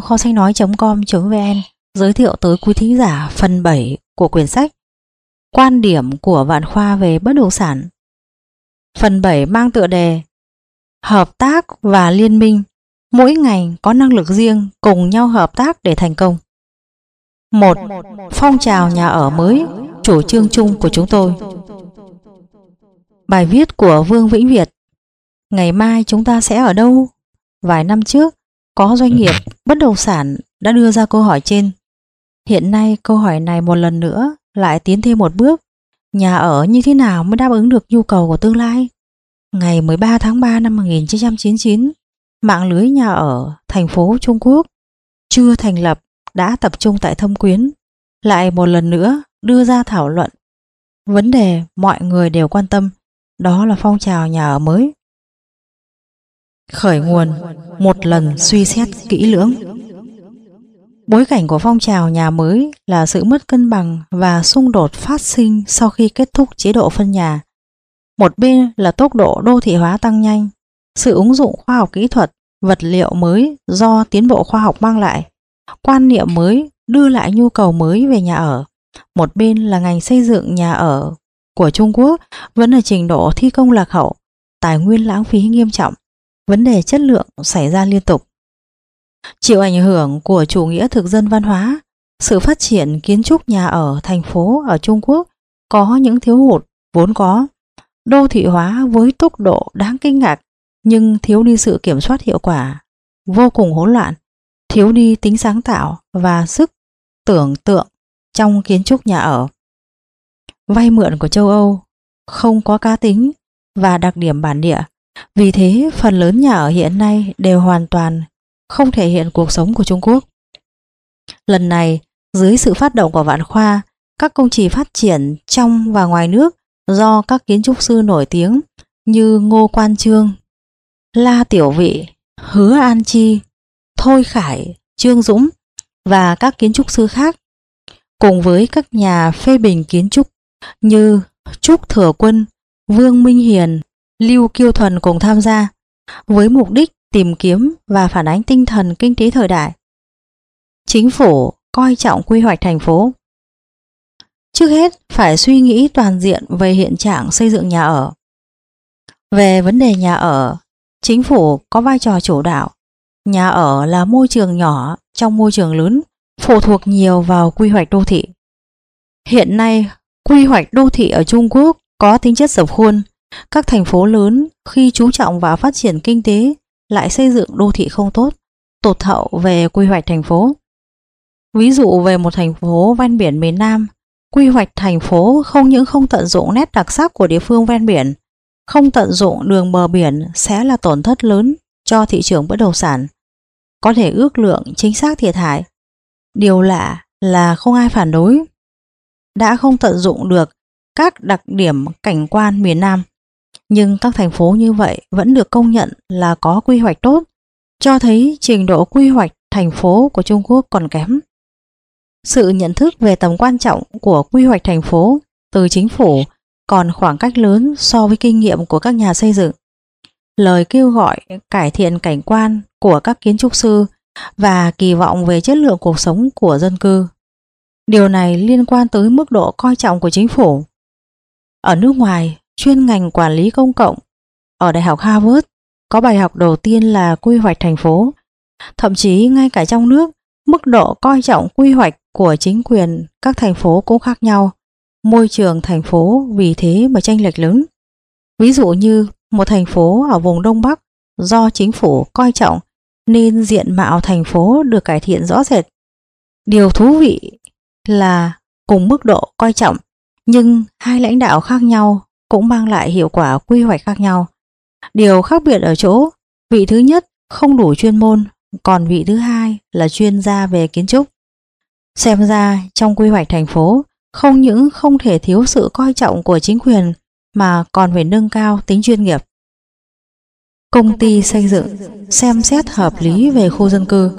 kho sách nói.com.vn giới thiệu tới quý thính giả phần 7 của quyển sách Quan điểm của Vạn Khoa về bất động sản. Phần 7 mang tựa đề Hợp tác và liên minh, mỗi ngành có năng lực riêng cùng nhau hợp tác để thành công. 1. Phong trào nhà ở mới, chủ trương chung của chúng tôi. Bài viết của Vương Vĩnh Việt. Ngày mai chúng ta sẽ ở đâu? Vài năm trước, có doanh nghiệp bất động sản đã đưa ra câu hỏi trên. Hiện nay câu hỏi này một lần nữa lại tiến thêm một bước. Nhà ở như thế nào mới đáp ứng được nhu cầu của tương lai? Ngày 13 tháng 3 năm 1999, mạng lưới nhà ở thành phố Trung Quốc chưa thành lập đã tập trung tại Thâm Quyến, lại một lần nữa đưa ra thảo luận. Vấn đề mọi người đều quan tâm, đó là phong trào nhà ở mới. Khởi nguồn, một lần suy xét kỹ lưỡng. Bối cảnh của phong trào nhà mới là sự mất cân bằng và xung đột phát sinh sau khi kết thúc chế độ phân nhà. Một bên là tốc độ đô thị hóa tăng nhanh, sự ứng dụng khoa học kỹ thuật, vật liệu mới do tiến bộ khoa học mang lại, quan niệm mới đưa lại nhu cầu mới về nhà ở. Một bên là ngành xây dựng nhà ở của Trung Quốc vẫn ở trình độ thi công lạc hậu, tài nguyên lãng phí nghiêm trọng, vấn đề chất lượng xảy ra liên tục. Chịu ảnh hưởng của chủ nghĩa thực dân văn hóa, sự phát triển kiến trúc nhà ở thành phố ở Trung Quốc có những thiếu hụt vốn có. Đô thị hóa với tốc độ đáng kinh ngạc nhưng thiếu đi sự kiểm soát hiệu quả, vô cùng hỗn loạn, thiếu đi tính sáng tạo và sức tưởng tượng trong kiến trúc nhà ở. Vay mượn của châu Âu không có cá tính và đặc điểm bản địa, vì thế phần lớn nhà ở hiện nay đều hoàn toàn không thể hiện cuộc sống của Trung Quốc. Lần này, dưới sự phát động của Vạn Khoa, các công trình phát triển trong và ngoài nước do các kiến trúc sư nổi tiếng như Ngô Quan Chương, La Tiểu Vị, Hứa An Chi, Thôi Khải, Trương Dũng và các kiến trúc sư khác, cùng với các nhà phê bình kiến trúc như Trúc Thừa Quân, Vương Minh Hiền, Lưu Kiêu Thuần cùng tham gia, với mục đích tìm kiếm và phản ánh tinh thần kinh tế thời đại. Chính phủ coi trọng quy hoạch thành phố. Trước hết phải suy nghĩ toàn diện về hiện trạng xây dựng nhà ở. Về vấn đề nhà ở, chính phủ có vai trò chủ đạo. Nhà ở là môi trường nhỏ trong môi trường lớn, phụ thuộc nhiều vào quy hoạch đô thị. Hiện nay, quy hoạch đô thị ở Trung Quốc có tính chất dập khuôn. Các thành phố lớn khi chú trọng vào phát triển kinh tế lại xây dựng đô thị không tốt, tụt hậu về quy hoạch thành phố. Ví dụ về một thành phố ven biển miền Nam, quy hoạch thành phố không những không tận dụng nét đặc sắc của địa phương ven biển, không tận dụng đường bờ biển sẽ là tổn thất lớn cho thị trường bất động sản. Có thể ước lượng chính xác thiệt hại. Điều lạ là không ai phản đối. Đã không tận dụng được các đặc điểm cảnh quan miền Nam, nhưng các thành phố như vậy vẫn được công nhận là có quy hoạch tốt, cho thấy trình độ quy hoạch thành phố của Trung Quốc còn kém. Sự nhận thức về tầm quan trọng của quy hoạch thành phố từ chính phủ còn khoảng cách lớn so với kinh nghiệm của các nhà xây dựng. Lời kêu gọi cải thiện cảnh quan của các kiến trúc sư và kỳ vọng về chất lượng cuộc sống của dân cư. Điều này liên quan tới mức độ coi trọng của chính phủ. Ở nước ngoài, chuyên ngành quản lý công cộng ở Đại học Harvard có bài học đầu tiên là quy hoạch thành phố. Thậm chí ngay cả trong nước, mức độ coi trọng quy hoạch của chính quyền các thành phố cũng khác nhau. Môi trường thành phố vì thế mà chênh lệch lớn. Ví dụ như một thành phố ở vùng Đông Bắc do chính phủ coi trọng nên diện mạo thành phố được cải thiện rõ rệt. Điều thú vị là cùng mức độ coi trọng, nhưng hai lãnh đạo khác nhau cũng mang lại hiệu quả quy hoạch khác nhau. Điều khác biệt ở chỗ, vị thứ nhất không đủ chuyên môn, còn vị thứ hai là chuyên gia về kiến trúc. Xem ra trong quy hoạch thành phố, không những không thể thiếu sự coi trọng của chính quyền mà còn phải nâng cao tính chuyên nghiệp. Công ty xây dựng xem xét hợp lý về khu dân cư.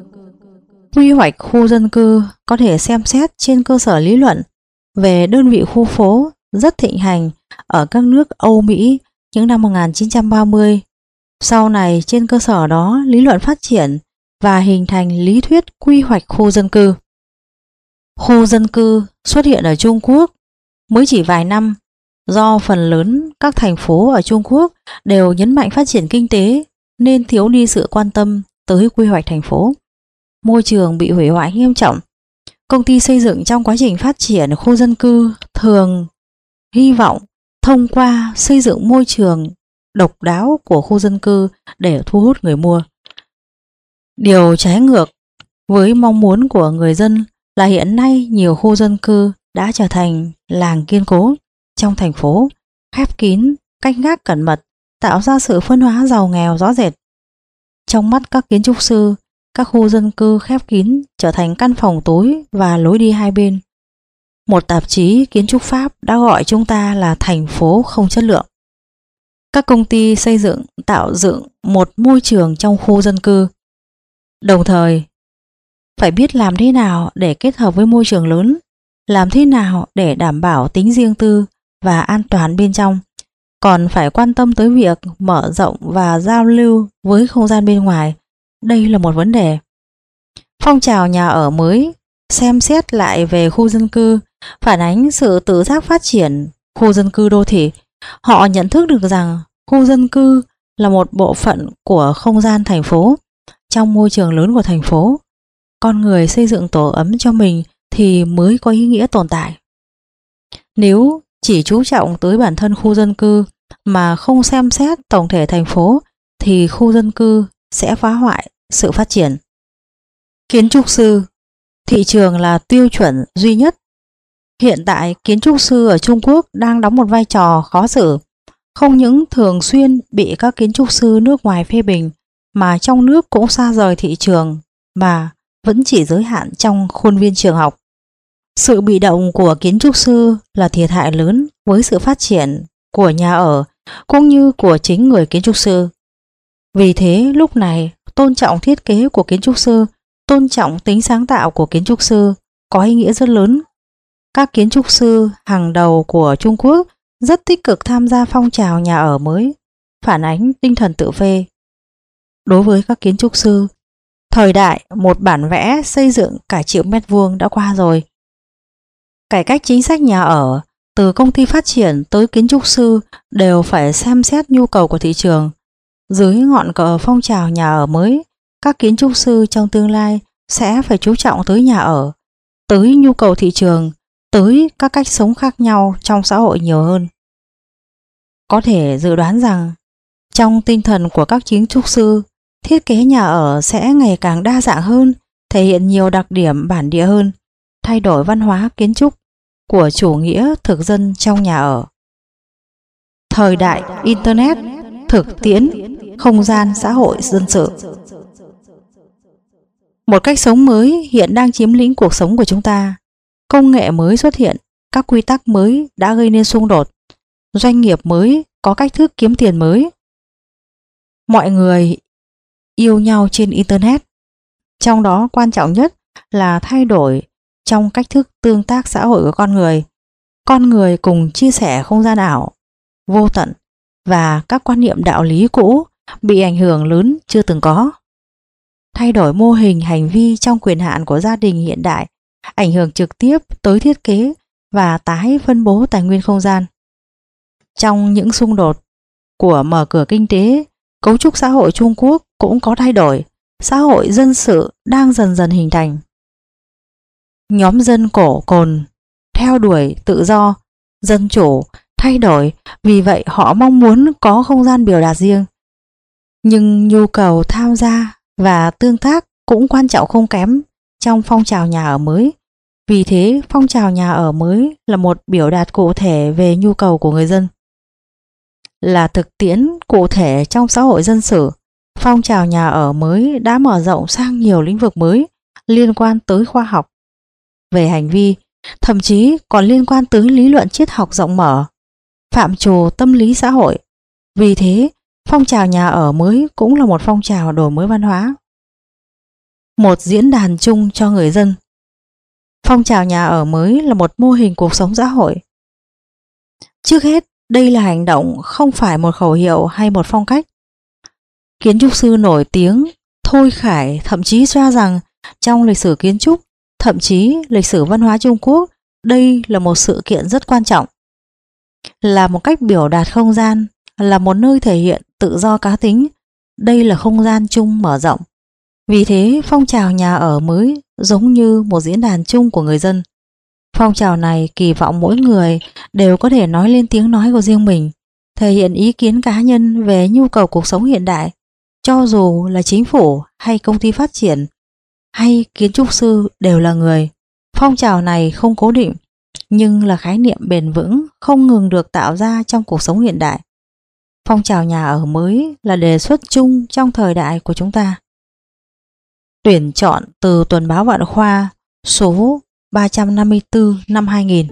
Quy hoạch khu dân cư có thể xem xét trên cơ sở lý luận về đơn vị khu phố rất thịnh hành ở các nước Âu Mỹ những năm 1930. Sau này trên cơ sở đó lý luận phát triển và hình thành lý thuyết quy hoạch khu dân cư. Khu dân cư xuất hiện ở Trung Quốc mới chỉ vài năm, do phần lớn các thành phố ở Trung Quốc đều nhấn mạnh phát triển kinh tế nên thiếu đi sự quan tâm tới quy hoạch thành phố. Môi trường bị hủy hoại nghiêm trọng. Công ty xây dựng trong quá trình phát triển khu dân cư thường hy vọng thông qua xây dựng môi trường độc đáo của khu dân cư để thu hút người mua. Điều trái ngược với mong muốn của người dân là hiện nay nhiều khu dân cư đã trở thành làng kiên cố trong thành phố, khép kín, canh gác cẩn mật, tạo ra sự phân hóa giàu nghèo rõ rệt. Trong mắt các kiến trúc sư, các khu dân cư khép kín trở thành căn phòng tối và lối đi hai bên. Một tạp chí kiến trúc Pháp đã gọi chúng ta là thành phố không chất lượng. Các công ty xây dựng tạo dựng một môi trường trong khu dân cư. Đồng thời, phải biết làm thế nào để kết hợp với môi trường lớn, làm thế nào để đảm bảo tính riêng tư và an toàn bên trong, còn phải quan tâm tới việc mở rộng và giao lưu với không gian bên ngoài. Đây là một vấn đề. Phong trào nhà ở mới xem xét lại về khu dân cư phản ánh sự tự giác phát triển khu dân cư đô thị. Họ nhận thức được rằng khu dân cư là một bộ phận của không gian thành phố. Trong môi trường lớn của thành phố, con người xây dựng tổ ấm cho mình thì mới có ý nghĩa tồn tại. Nếu chỉ chú trọng tới bản thân khu dân cư mà không xem xét tổng thể thành phố thì khu dân cư sẽ phá hoại sự phát triển. Kiến trúc sư, thị trường là tiêu chuẩn duy nhất. Hiện tại, kiến trúc sư ở Trung Quốc đang đóng một vai trò khó xử, không những thường xuyên bị các kiến trúc sư nước ngoài phê bình, mà trong nước cũng xa rời thị trường mà vẫn chỉ giới hạn trong khuôn viên trường học. Sự bị động của kiến trúc sư là thiệt hại lớn với sự phát triển của nhà ở cũng như của chính người kiến trúc sư. Vì thế lúc này tôn trọng thiết kế của kiến trúc sư, tôn trọng tính sáng tạo của kiến trúc sư có ý nghĩa rất lớn. Các kiến trúc sư hàng đầu của Trung Quốc rất tích cực tham gia phong trào nhà ở mới, phản ánh tinh thần tự phê. Đối với các kiến trúc sư, thời đại một bản vẽ xây dựng cả triệu mét vuông đã qua rồi. Cải cách chính sách nhà ở, từ công ty phát triển tới kiến trúc sư đều phải xem xét nhu cầu của thị trường. Dưới ngọn cờ phong trào nhà ở mới, các kiến trúc sư trong tương lai sẽ phải chú trọng tới nhà ở, tới nhu cầu thị trường, tới các cách sống khác nhau trong xã hội nhiều hơn. Có thể dự đoán rằng, trong tinh thần của các kiến trúc sư, thiết kế nhà ở sẽ ngày càng đa dạng hơn, thể hiện nhiều đặc điểm bản địa hơn, thay đổi văn hóa kiến trúc của chủ nghĩa thực dân trong nhà ở. Thời đại Internet, thực tiễn, không gian xã hội dân sự. Một cách sống mới hiện đang chiếm lĩnh cuộc sống của chúng ta. Công nghệ mới xuất hiện, các quy tắc mới đã gây nên xung đột. Doanh nghiệp mới có cách thức kiếm tiền mới. Mọi người yêu nhau trên Internet. Trong đó quan trọng nhất là thay đổi trong cách thức tương tác xã hội của con người. Con người cùng chia sẻ không gian ảo, vô tận và các quan niệm đạo lý cũ bị ảnh hưởng lớn chưa từng có. Thay đổi mô hình hành vi trong quyền hạn của gia đình hiện đại ảnh hưởng trực tiếp tới thiết kế và tái phân bố tài nguyên không gian. Trong những xung đột của mở cửa kinh tế, cấu trúc xã hội Trung Quốc cũng có thay đổi. Xã hội dân sự đang dần dần hình thành. Nhóm dân cổ cồn theo đuổi tự do, dân chủ, thay đổi, vì vậy họ mong muốn có không gian biểu đạt riêng. Nhưng nhu cầu tham gia và tương tác cũng quan trọng không kém trong phong trào nhà ở mới. Vì thế, phong trào nhà ở mới là một biểu đạt cụ thể về nhu cầu của người dân. Là thực tiễn cụ thể trong xã hội dân sự, phong trào nhà ở mới đã mở rộng sang nhiều lĩnh vực mới liên quan tới khoa học, về hành vi, thậm chí còn liên quan tới lý luận triết học rộng mở, phạm trù tâm lý xã hội. Vì thế, phong trào nhà ở mới cũng là một phong trào đổi mới văn hóa. Một diễn đàn chung cho người dân. Phong trào nhà ở mới là một mô hình cuộc sống xã hội. Trước hết, đây là hành động, không phải một khẩu hiệu hay một phong cách. Kiến trúc sư nổi tiếng Thôi Khải thậm chí cho rằng trong lịch sử kiến trúc, thậm chí lịch sử văn hóa Trung Quốc, đây là một sự kiện rất quan trọng, là một cách biểu đạt không gian, là một nơi thể hiện tự do cá tính. Đây là không gian chung mở rộng. Vì thế phong trào nhà ở mới giống như một diễn đàn chung của người dân. Phong trào này kỳ vọng mỗi người đều có thể nói lên tiếng nói của riêng mình, thể hiện ý kiến cá nhân về nhu cầu cuộc sống hiện đại, cho dù là chính phủ hay công ty phát triển hay kiến trúc sư đều là người. Phong trào này không cố định, nhưng là khái niệm bền vững không ngừng được tạo ra trong cuộc sống hiện đại. Phong trào nhà ở mới là đề xuất chung trong thời đại của chúng ta. Tuyển chọn từ Tuần báo Vạn Khoa số 354 năm 2000.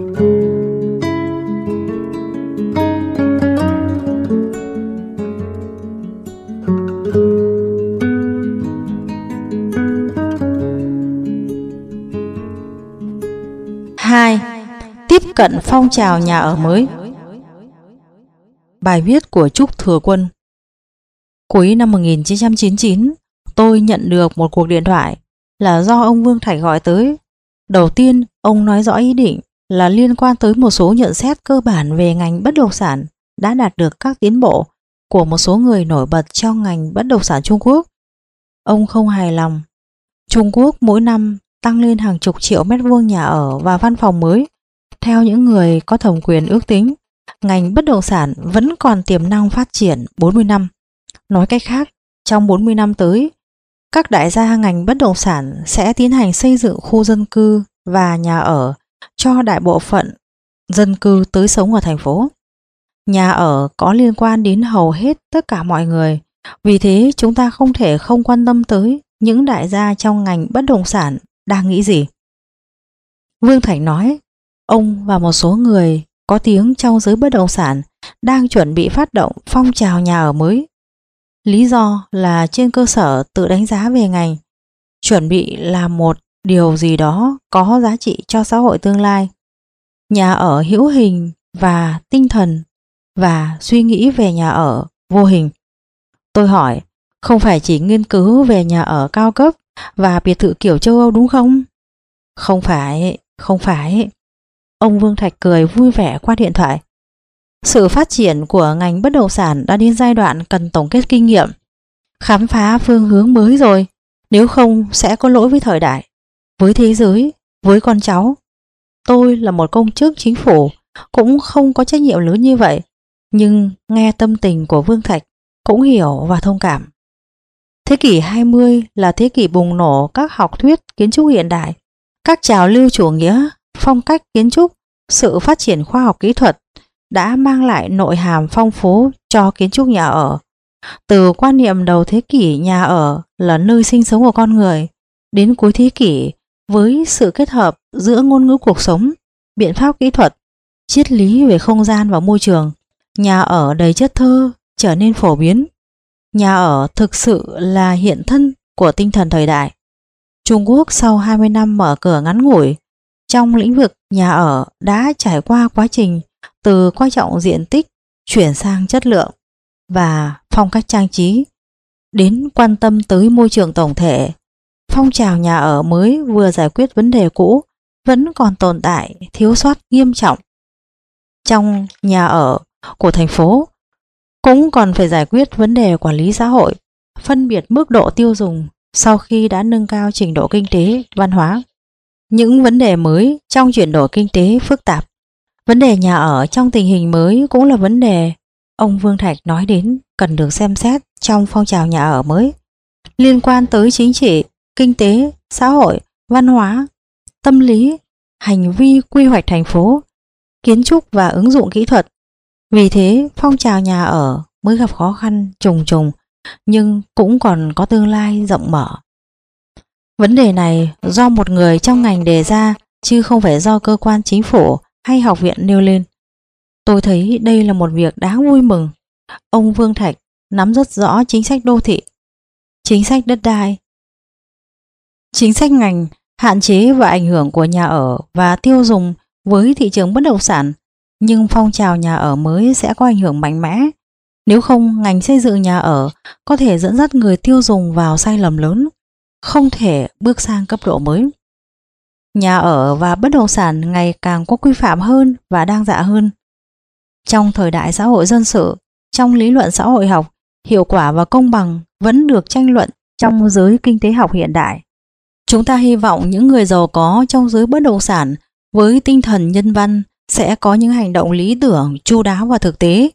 Hai, tiếp cận phong trào nhà ở mới. Bài viết của Trúc Thừa Quân. Cuối năm 1999, tôi nhận được một cuộc điện thoại là do ông Vương Thạch gọi tới. Đầu tiên, ông nói rõ ý định là liên quan tới một số nhận xét cơ bản về ngành bất động sản đã đạt được các tiến bộ của một số người nổi bật trong ngành bất động sản Trung Quốc. Ông không hài lòng. Trung Quốc mỗi năm tăng lên hàng chục triệu mét vuông nhà ở và văn phòng mới. Theo những người có thẩm quyền ước tính, ngành bất động sản vẫn còn tiềm năng phát triển 40 năm. Nói cách khác, trong 40 năm tới, các đại gia ngành bất động sản sẽ tiến hành xây dựng khu dân cư và nhà ở cho đại bộ phận dân cư tới sống ở thành phố. Nhà ở có liên quan đến hầu hết tất cả mọi người, vì thế chúng ta không thể không quan tâm tới những đại gia trong ngành bất động sản đang nghĩ gì. Vương Thành nói, ông và một số người có tiếng trong giới bất động sản đang chuẩn bị phát động phong trào nhà ở mới. Lý do là trên cơ sở tự đánh giá về ngành, chuẩn bị làm một điều gì đó có giá trị cho xã hội tương lai. Nhà ở hữu hình và tinh thần và suy nghĩ về nhà ở vô hình. Tôi hỏi, không phải chỉ nghiên cứu về nhà ở cao cấp và biệt thự kiểu châu Âu đúng không? Không phải. Ông Vương Thạch cười vui vẻ qua điện thoại. Sự phát triển của ngành bất động sản đã đến giai đoạn cần tổng kết kinh nghiệm, khám phá phương hướng mới rồi, nếu không sẽ có lỗi với thời đại, với thế giới, với con cháu. Tôi là một công chức chính phủ, cũng không có trách nhiệm lớn như vậy, nhưng nghe tâm tình của Vương Thạch cũng hiểu và thông cảm. Thế kỷ 20 là thế kỷ bùng nổ các học thuyết kiến trúc hiện đại, các trào lưu chủ nghĩa, phong cách kiến trúc, sự phát triển khoa học kỹ thuật đã mang lại nội hàm phong phú cho kiến trúc nhà ở. Từ quan niệm đầu thế kỷ nhà ở là nơi sinh sống của con người, đến cuối thế kỷ với sự kết hợp giữa ngôn ngữ cuộc sống, biện pháp kỹ thuật, triết lý về không gian và môi trường, nhà ở đầy chất thơ trở nên phổ biến. Nhà ở thực sự là hiện thân của tinh thần thời đại. Trung Quốc sau 20 năm mở cửa ngắn ngủi, trong lĩnh vực nhà ở đã trải qua quá trình từ coi trọng diện tích chuyển sang chất lượng và phong cách trang trí, đến quan tâm tới môi trường tổng thể. Phong trào nhà ở mới vừa giải quyết vấn đề cũ vẫn còn tồn tại thiếu sót nghiêm trọng. Trong nhà ở của thành phố cũng còn phải giải quyết vấn đề quản lý xã hội, phân biệt mức độ tiêu dùng sau khi đã nâng cao trình độ kinh tế, văn hóa. Những vấn đề mới trong chuyển đổi kinh tế phức tạp. Vấn đề nhà ở trong tình hình mới cũng là vấn đề ông Vương Thạch nói đến cần được xem xét trong phong trào nhà ở mới, liên quan tới chính trị, kinh tế, xã hội, văn hóa, tâm lý, hành vi quy hoạch thành phố, kiến trúc và ứng dụng kỹ thuật. Vì thế, phong trào nhà ở mới gặp khó khăn trùng trùng, nhưng cũng còn có tương lai rộng mở. Vấn đề này do một người trong ngành đề ra, chứ không phải do cơ quan chính phủ hay học viện nêu lên. Tôi thấy đây là một việc đáng vui mừng. Ông Vương Thạch nắm rất rõ chính sách đô thị, chính sách đất đai, chính sách ngành, hạn chế và ảnh hưởng của nhà ở và tiêu dùng với thị trường bất động sản. Nhưng phong trào nhà ở mới sẽ có ảnh hưởng mạnh mẽ Nếu không, ngành xây dựng nhà ở có thể dẫn dắt người tiêu dùng vào sai lầm lớn, không thể bước sang cấp độ mới. Nhà ở và bất động sản ngày càng có quy phạm hơn và đa dạng hơn. Trong thời đại xã hội dân sự, trong lý luận xã hội học, hiệu quả và công bằng vẫn được tranh luận trong giới kinh tế học hiện đại. Chúng ta hy vọng những người giàu có trong giới bất động sản với tinh thần nhân văn sẽ có những hành động lý tưởng, chu đáo và thực tế.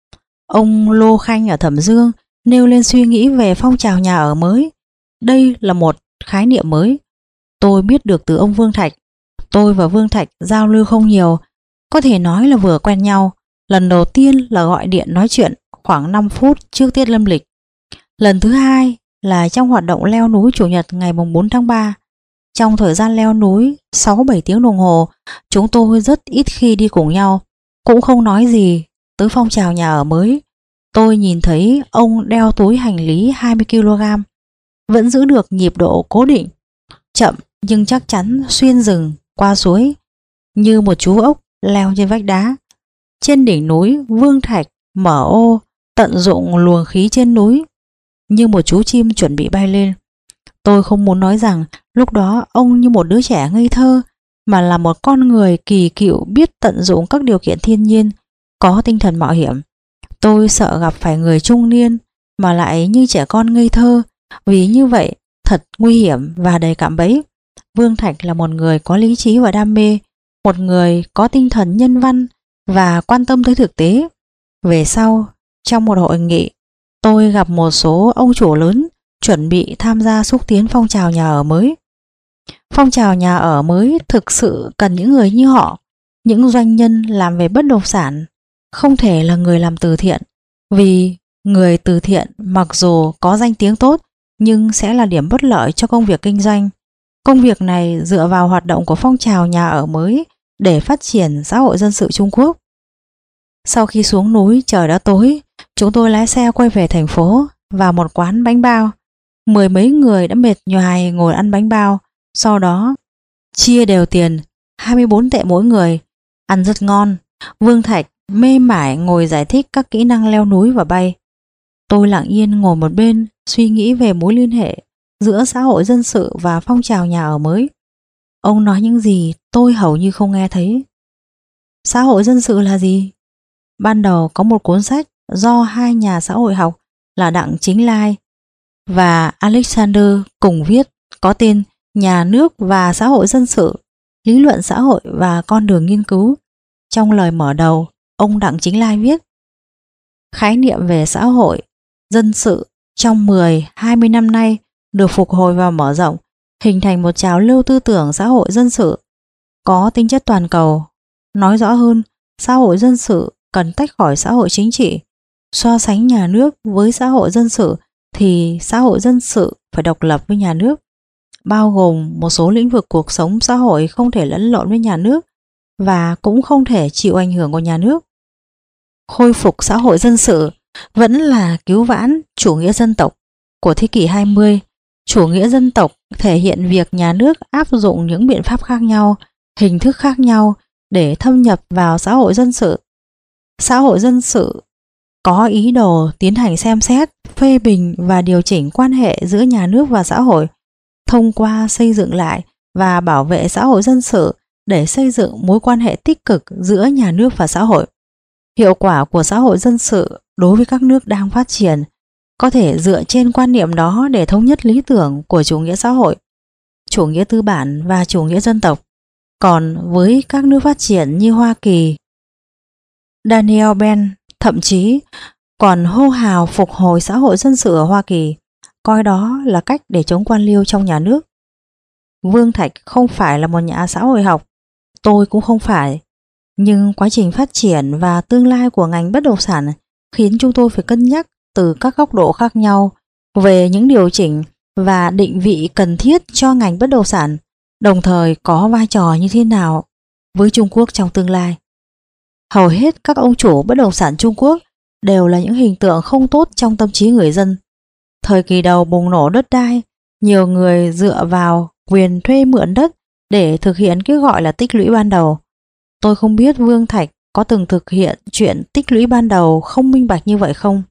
Ông Lô Khanh ở Thẩm Dương nêu lên suy nghĩ về phong trào nhà ở mới. Đây là một khái niệm mới. Tôi biết được từ ông Vương Thạch. Tôi và Vương Thạch giao lưu không nhiều, có thể nói là vừa quen nhau. Lần đầu tiên là gọi điện nói chuyện khoảng 5 phút trước tiết âm lịch. Lần thứ hai là trong hoạt động leo núi Chủ nhật ngày 4 tháng 3. Trong thời gian leo núi 6-7 tiếng đồng hồ, chúng tôi rất ít khi đi cùng nhau, cũng không nói gì tới phong trào nhà ở mới. Tôi nhìn thấy ông đeo túi hành lý 20 kg, vẫn giữ được nhịp độ cố định, chậm nhưng chắc chắn xuyên rừng, qua suối, như một chú ốc leo trên vách đá. Trên đỉnh núi, Vương Thạch mở ô, tận dụng luồng khí trên núi, như một chú chim chuẩn bị bay lên. Tôi không muốn nói rằng lúc đó ông như một đứa trẻ ngây thơ, mà là một con người kỳ cựu biết tận dụng các điều kiện thiên nhiên, có tinh thần mạo hiểm. Tôi sợ gặp phải người trung niên mà lại như trẻ con ngây thơ, vì như vậy thật nguy hiểm và đầy cạm bẫy. Vương Thạch là một người có lý trí và đam mê, một người có tinh thần nhân văn và quan tâm tới thực tế. Về sau, trong một hội nghị, tôi gặp một số ông chủ lớn chuẩn bị tham gia xúc tiến phong trào nhà ở mới. Phong trào nhà ở mới thực sự cần những người như họ, những doanh nhân làm về bất động sản, không thể là người làm từ thiện, vì người từ thiện mặc dù có danh tiếng tốt nhưng sẽ là điểm bất lợi cho công việc kinh doanh. Công việc này dựa vào hoạt động của phong trào nhà ở mới để phát triển xã hội dân sự Trung Quốc. Sau khi xuống núi trời đã tối, chúng tôi lái xe quay về thành phố, vào một quán bánh bao. 10 mấy người đã mệt nhoài ngồi ăn bánh bao, sau đó chia đều tiền 24 tệ mỗi người, ăn rất ngon. Vương Thạch mê mải ngồi giải thích các kỹ năng leo núi và bay. Tôi lặng yên ngồi một bên, suy nghĩ về mối liên hệ giữa xã hội dân sự và phong trào nhà ở mới. Ông nói những gì tôi hầu như không nghe thấy. Xã hội dân sự là gì? Ban đầu có một cuốn sách do hai nhà xã hội học là Đặng Chính Lai và Alexander cùng viết, có tên Nhà nước và xã hội dân sự, lý luận xã hội và con đường nghiên cứu. Trong lời mở đầu, ông Đặng Chính Lai viết: khái niệm về xã hội dân sự trong 10-20 năm nay được phục hồi và mở rộng, hình thành một trào lưu tư tưởng xã hội dân sự có tính chất toàn cầu. Nói rõ hơn, xã hội dân sự cần tách khỏi xã hội chính trị. So sánh nhà nước với xã hội dân sự thì xã hội dân sự phải độc lập với nhà nước, bao gồm một số lĩnh vực cuộc sống xã hội không thể lẫn lộn với nhà nước và cũng không thể chịu ảnh hưởng của nhà nước. Khôi phục xã hội dân sự vẫn là cứu vãn chủ nghĩa dân tộc của thế kỷ 20. Chủ nghĩa dân tộc thể hiện việc nhà nước áp dụng những biện pháp khác nhau, hình thức khác nhau để thâm nhập vào xã hội dân sự. Xã hội dân sự có ý đồ tiến hành xem xét, phê bình và điều chỉnh quan hệ giữa nhà nước và xã hội, thông qua xây dựng lại và bảo vệ xã hội dân sự để xây dựng mối quan hệ tích cực giữa nhà nước và xã hội. Hiệu quả của xã hội dân sự đối với các nước đang phát triển có thể dựa trên quan niệm đó để thống nhất lý tưởng của chủ nghĩa xã hội, chủ nghĩa tư bản và chủ nghĩa dân tộc. Còn với các nước phát triển như Hoa Kỳ, Daniel Ben thậm chí còn hô hào phục hồi xã hội dân sự ở Hoa Kỳ, coi đó là cách để chống quan liêu trong nhà nước. Vương Thạch không phải là một nhà xã hội học, tôi cũng không phải, nhưng quá trình phát triển và tương lai của ngành bất động sản khiến chúng tôi phải cân nhắc từ các góc độ khác nhau về những điều chỉnh và định vị cần thiết cho ngành bất động sản, đồng thời có vai trò như thế nào với Trung Quốc trong tương lai. Hầu hết các ông chủ bất động sản Trung Quốc đều là những hình tượng không tốt trong tâm trí người dân. Thời kỳ đầu bùng nổ đất đai, nhiều người dựa vào quyền thuê mượn đất để thực hiện cái gọi là tích lũy ban đầu. Tôi không biết Vương Thạch có từng thực hiện chuyện tích lũy ban đầu không minh bạch như vậy không?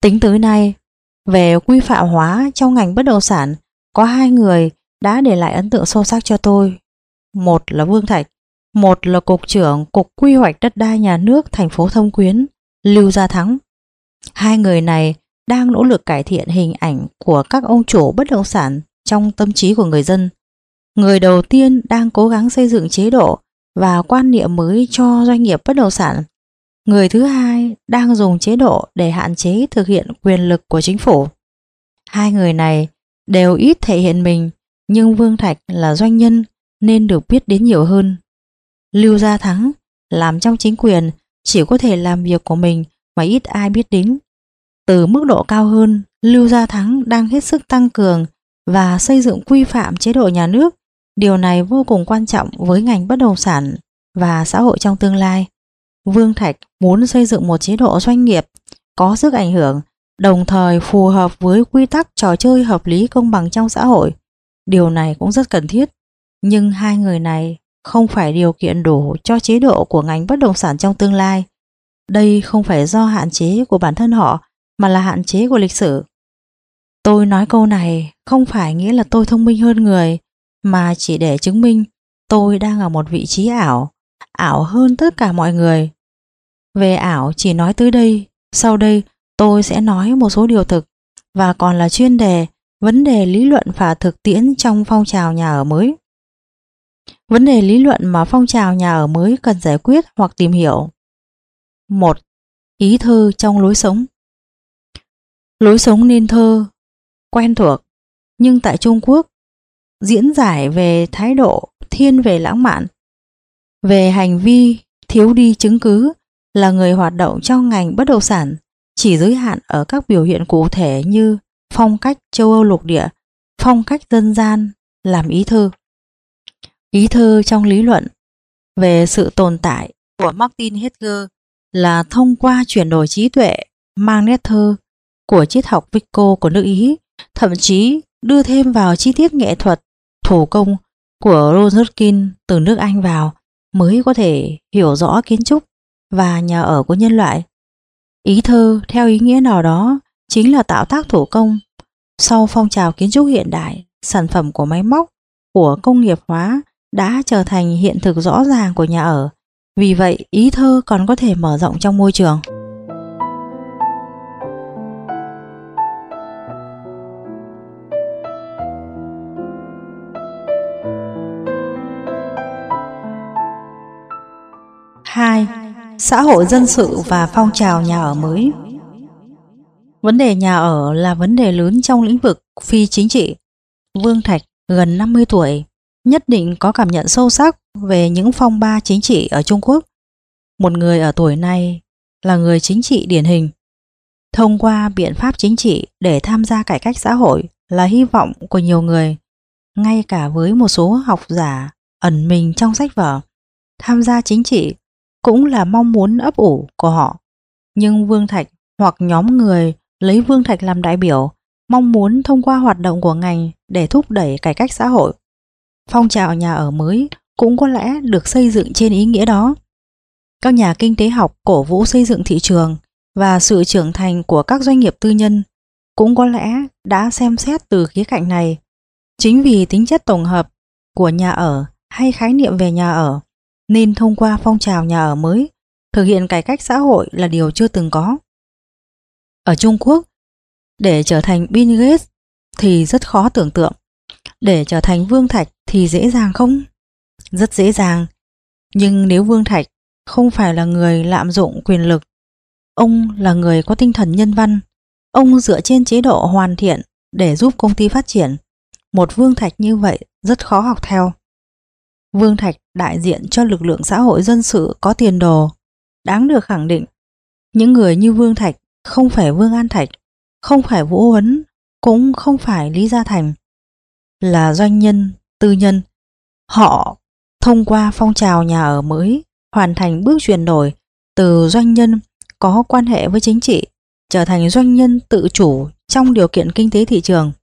Tính tới nay, về quy phạm hóa trong ngành bất động sản, có 2 người đã để lại ấn tượng sâu sắc cho tôi. Một là Vương Thạch, một là Cục trưởng Cục Quy hoạch Đất đai Nhà nước thành phố Thâm Quyến, Lưu Gia Thắng. 2 người này đang nỗ lực cải thiện hình ảnh của các ông chủ bất động sản trong tâm trí của người dân. Người đầu tiên đang cố gắng xây dựng chế độ và quan niệm mới cho doanh nghiệp bất động sản. Người thứ hai đang dùng chế độ để hạn chế thực hiện quyền lực của chính phủ. 2 người này đều ít thể hiện mình, nhưng Vương Thạch là doanh nhân nên được biết đến nhiều hơn. Lưu Gia Thắng làm trong chính quyền chỉ có thể làm việc của mình mà ít ai biết đến. Từ mức độ cao hơn, Lưu Gia Thắng đang hết sức tăng cường và xây dựng quy phạm chế độ nhà nước. Điều này vô cùng quan trọng với ngành bất động sản và xã hội trong tương lai. Vương Thạch muốn xây dựng một chế độ doanh nghiệp có sức ảnh hưởng, đồng thời phù hợp với quy tắc trò chơi hợp lý công bằng trong xã hội. Điều này cũng rất cần thiết, nhưng 2 người này không phải điều kiện đủ cho chế độ của ngành bất động sản trong tương lai. Đây không phải do hạn chế của bản thân họ, mà là hạn chế của lịch sử. Tôi nói câu này không phải nghĩa là tôi thông minh hơn người, mà chỉ để chứng minh tôi đang ở một vị trí ảo, ảo hơn tất cả mọi người. Về ảo chỉ nói tới đây, sau đây tôi sẽ nói một số điều thực và còn là chuyên đề, vấn đề lý luận và thực tiễn trong phong trào nhà ở mới. Vấn đề lý luận mà phong trào nhà ở mới cần giải quyết hoặc tìm hiểu. 1. Ý thơ trong lối sống. Lối sống nên thơ, quen thuộc, nhưng tại Trung Quốc, diễn giải về thái độ thiên về lãng mạn, về hành vi thiếu đi chứng cứ, là người hoạt động trong ngành bất động sản chỉ giới hạn ở các biểu hiện cụ thể như phong cách châu Âu lục địa, phong cách dân gian làm ý thơ. Ý thơ trong lý luận về sự tồn tại của Martin Heidegger là thông qua chuyển đổi trí tuệ mang nét thơ của triết học Vico của nước Ý, thậm chí đưa thêm vào chi tiết nghệ thuật thủ công của Roskin từ nước Anh vào, mới có thể hiểu rõ kiến trúc và nhà ở của nhân loại. Ý thơ theo ý nghĩa nào đó chính là tạo tác thủ công. Sau phong trào kiến trúc hiện đại, sản phẩm của máy móc, của công nghiệp hóa đã trở thành hiện thực rõ ràng của nhà ở. Vì vậy, ý thơ còn có thể mở rộng trong môi trường. Hai, xã hội dân sự và phong trào nhà ở mới. Vấn đề nhà ở là vấn đề lớn trong lĩnh vực phi chính trị. Vương Thạch gần 50 tuổi, nhất định có cảm nhận sâu sắc về những phong ba chính trị ở Trung Quốc. Một người ở tuổi này là người chính trị điển hình. Thông qua biện pháp chính trị để tham gia cải cách xã hội là hy vọng của nhiều người, ngay cả với một số học giả ẩn mình trong sách vở. Tham gia chính trị cũng là mong muốn ấp ủ của họ. Nhưng Vương Thạch hoặc nhóm người lấy Vương Thạch làm đại biểu mong muốn thông qua hoạt động của ngành để thúc đẩy cải cách xã hội. Phong trào nhà ở mới cũng có lẽ được xây dựng trên ý nghĩa đó. Các nhà kinh tế học cổ vũ xây dựng thị trường và sự trưởng thành của các doanh nghiệp tư nhân cũng có lẽ đã xem xét từ khía cạnh này. Chính vì tính chất tổng hợp của nhà ở hay khái niệm về nhà ở, nên thông qua phong trào nhà ở mới, thực hiện cải cách xã hội là điều chưa từng có. Ở Trung Quốc, để trở thành Bill Gates thì rất khó tưởng tượng. Để trở thành Vương Thạch thì dễ dàng không? Rất dễ dàng. Nhưng nếu Vương Thạch không phải là người lạm dụng quyền lực, ông là người có tinh thần nhân văn, ông dựa trên chế độ hoàn thiện để giúp công ty phát triển. Một Vương Thạch như vậy rất khó học theo. Vương Thạch đại diện cho lực lượng xã hội dân sự có tiền đồ, đáng được khẳng định. Những người như Vương Thạch không phải Vương An Thạch, không phải Vũ Huấn, cũng không phải Lý Gia Thành, là doanh nhân, tư nhân. Họ thông qua phong trào nhà ở mới hoàn thành bước chuyển đổi từ doanh nhân có quan hệ với chính trị trở thành doanh nhân tự chủ trong điều kiện kinh tế thị trường.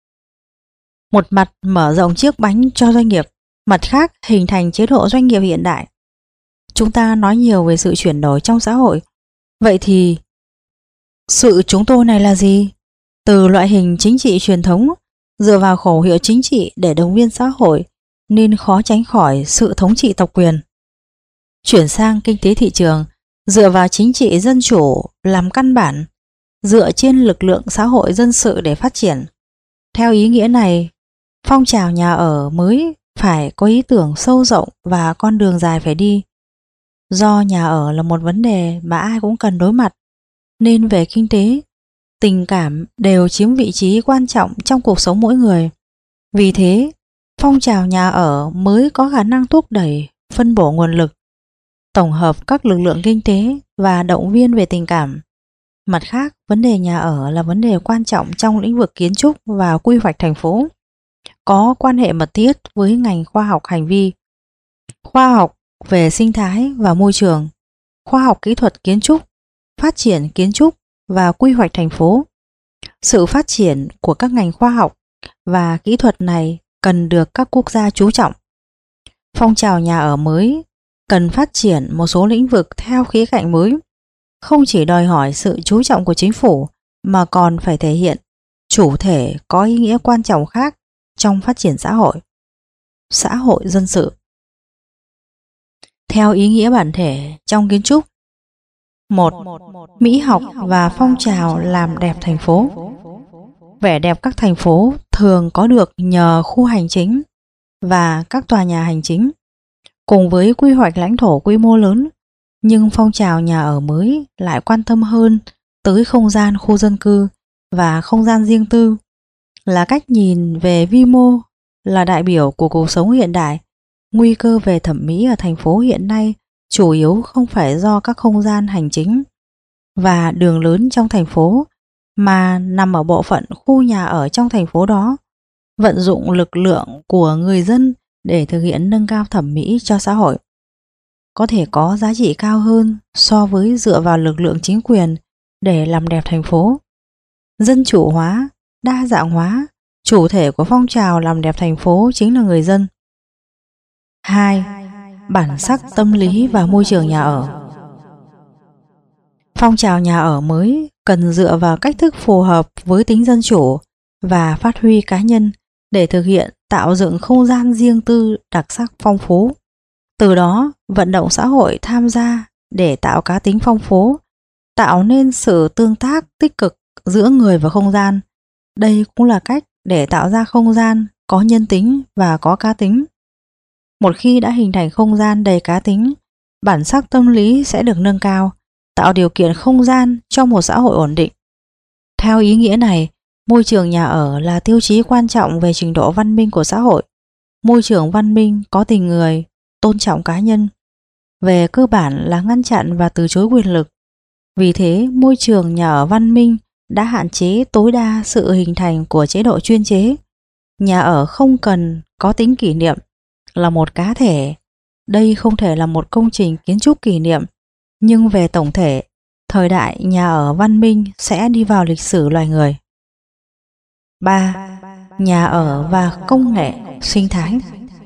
Một mặt mở rộng chiếc bánh cho doanh nghiệp, mặt khác hình thành chế độ doanh nghiệp hiện đại. Chúng ta nói nhiều về sự chuyển đổi trong xã hội. Vậy thì Sự chúng tôi này là gì? Từ loại hình chính trị truyền thống, dựa vào khẩu hiệu chính trị để động viên xã hội, nên khó tránh khỏi sự thống trị tộc quyền. Chuyển sang kinh tế thị trường, dựa vào chính trị dân chủ làm căn bản, dựa trên lực lượng xã hội dân sự để phát triển. Theo ý nghĩa này, phong trào nhà ở mới phải có ý tưởng sâu rộng và con đường dài phải đi. Do nhà ở là một vấn đề mà ai cũng cần đối mặt, nên về kinh tế, tình cảm đều chiếm vị trí quan trọng trong cuộc sống mỗi người. Vì thế, phong trào nhà ở mới có khả năng thúc đẩy, phân bổ nguồn lực, tổng hợp các lực lượng kinh tế và động viên về tình cảm. Mặt khác, vấn đề nhà ở là vấn đề quan trọng trong lĩnh vực kiến trúc và quy hoạch thành phố, có quan hệ mật thiết với ngành khoa học hành vi, khoa học về sinh thái và môi trường, khoa học kỹ thuật kiến trúc, phát triển kiến trúc và quy hoạch thành phố. Sự phát triển của các ngành khoa học và kỹ thuật này cần được các quốc gia chú trọng. Phong trào nhà ở mới cần phát triển một số lĩnh vực theo khía cạnh mới, không chỉ đòi hỏi sự chú trọng của chính phủ mà còn phải thể hiện chủ thể có ý nghĩa quan trọng khác trong phát triển xã hội dân sự. Theo ý nghĩa bản thể trong kiến trúc: 1. Mỹ học và phong trào làm đẹp thành phố. Vẻ đẹp các thành phố thường có được nhờ khu hành chính và các tòa nhà hành chính, cùng với quy hoạch lãnh thổ quy mô lớn, nhưng phong trào nhà ở mới lại quan tâm hơn tới không gian khu dân cư và không gian riêng tư, là cách nhìn về vi mô, là đại biểu của cuộc sống hiện đại. Nguy cơ về thẩm mỹ ở thành phố hiện nay chủ yếu không phải do các không gian hành chính và đường lớn trong thành phố, mà nằm ở bộ phận khu nhà ở trong thành phố đó, vận dụng lực lượng của người dân để thực hiện nâng cao thẩm mỹ cho xã hội, có thể có giá trị cao hơn so với dựa vào lực lượng chính quyền để làm đẹp thành phố. Dân chủ hóa, đa dạng hóa, chủ thể của phong trào làm đẹp thành phố chính là người dân. 2. Bản sắc tâm lý và môi trường nhà ở. Phong trào nhà ở mới cần dựa vào cách thức phù hợp với tính dân chủ và phát huy cá nhân để thực hiện tạo dựng không gian riêng tư đặc sắc phong phú. Từ đó, vận động xã hội tham gia để tạo cá tính phong phú, tạo nên sự tương tác tích cực giữa người và không gian. Đây cũng là cách để tạo ra không gian có nhân tính và có cá tính. Một khi đã hình thành không gian đầy cá tính, bản sắc tâm lý sẽ được nâng cao, tạo điều kiện không gian cho một xã hội ổn định. Theo ý nghĩa này, môi trường nhà ở là tiêu chí quan trọng về trình độ văn minh của xã hội. Môi trường văn minh có tình người, tôn trọng cá nhân, về cơ bản là ngăn chặn và từ chối quyền lực. Vì thế, môi trường nhà ở văn minh đã hạn chế tối đa sự hình thành của chế độ chuyên chế. Nhà ở không cần có tính kỷ niệm, là một cá thể. Đây không thể là một công trình kiến trúc kỷ niệm, nhưng về tổng thể, thời đại nhà ở văn minh sẽ đi vào lịch sử loài người. 3. Nhà ở và công nghệ sinh thái.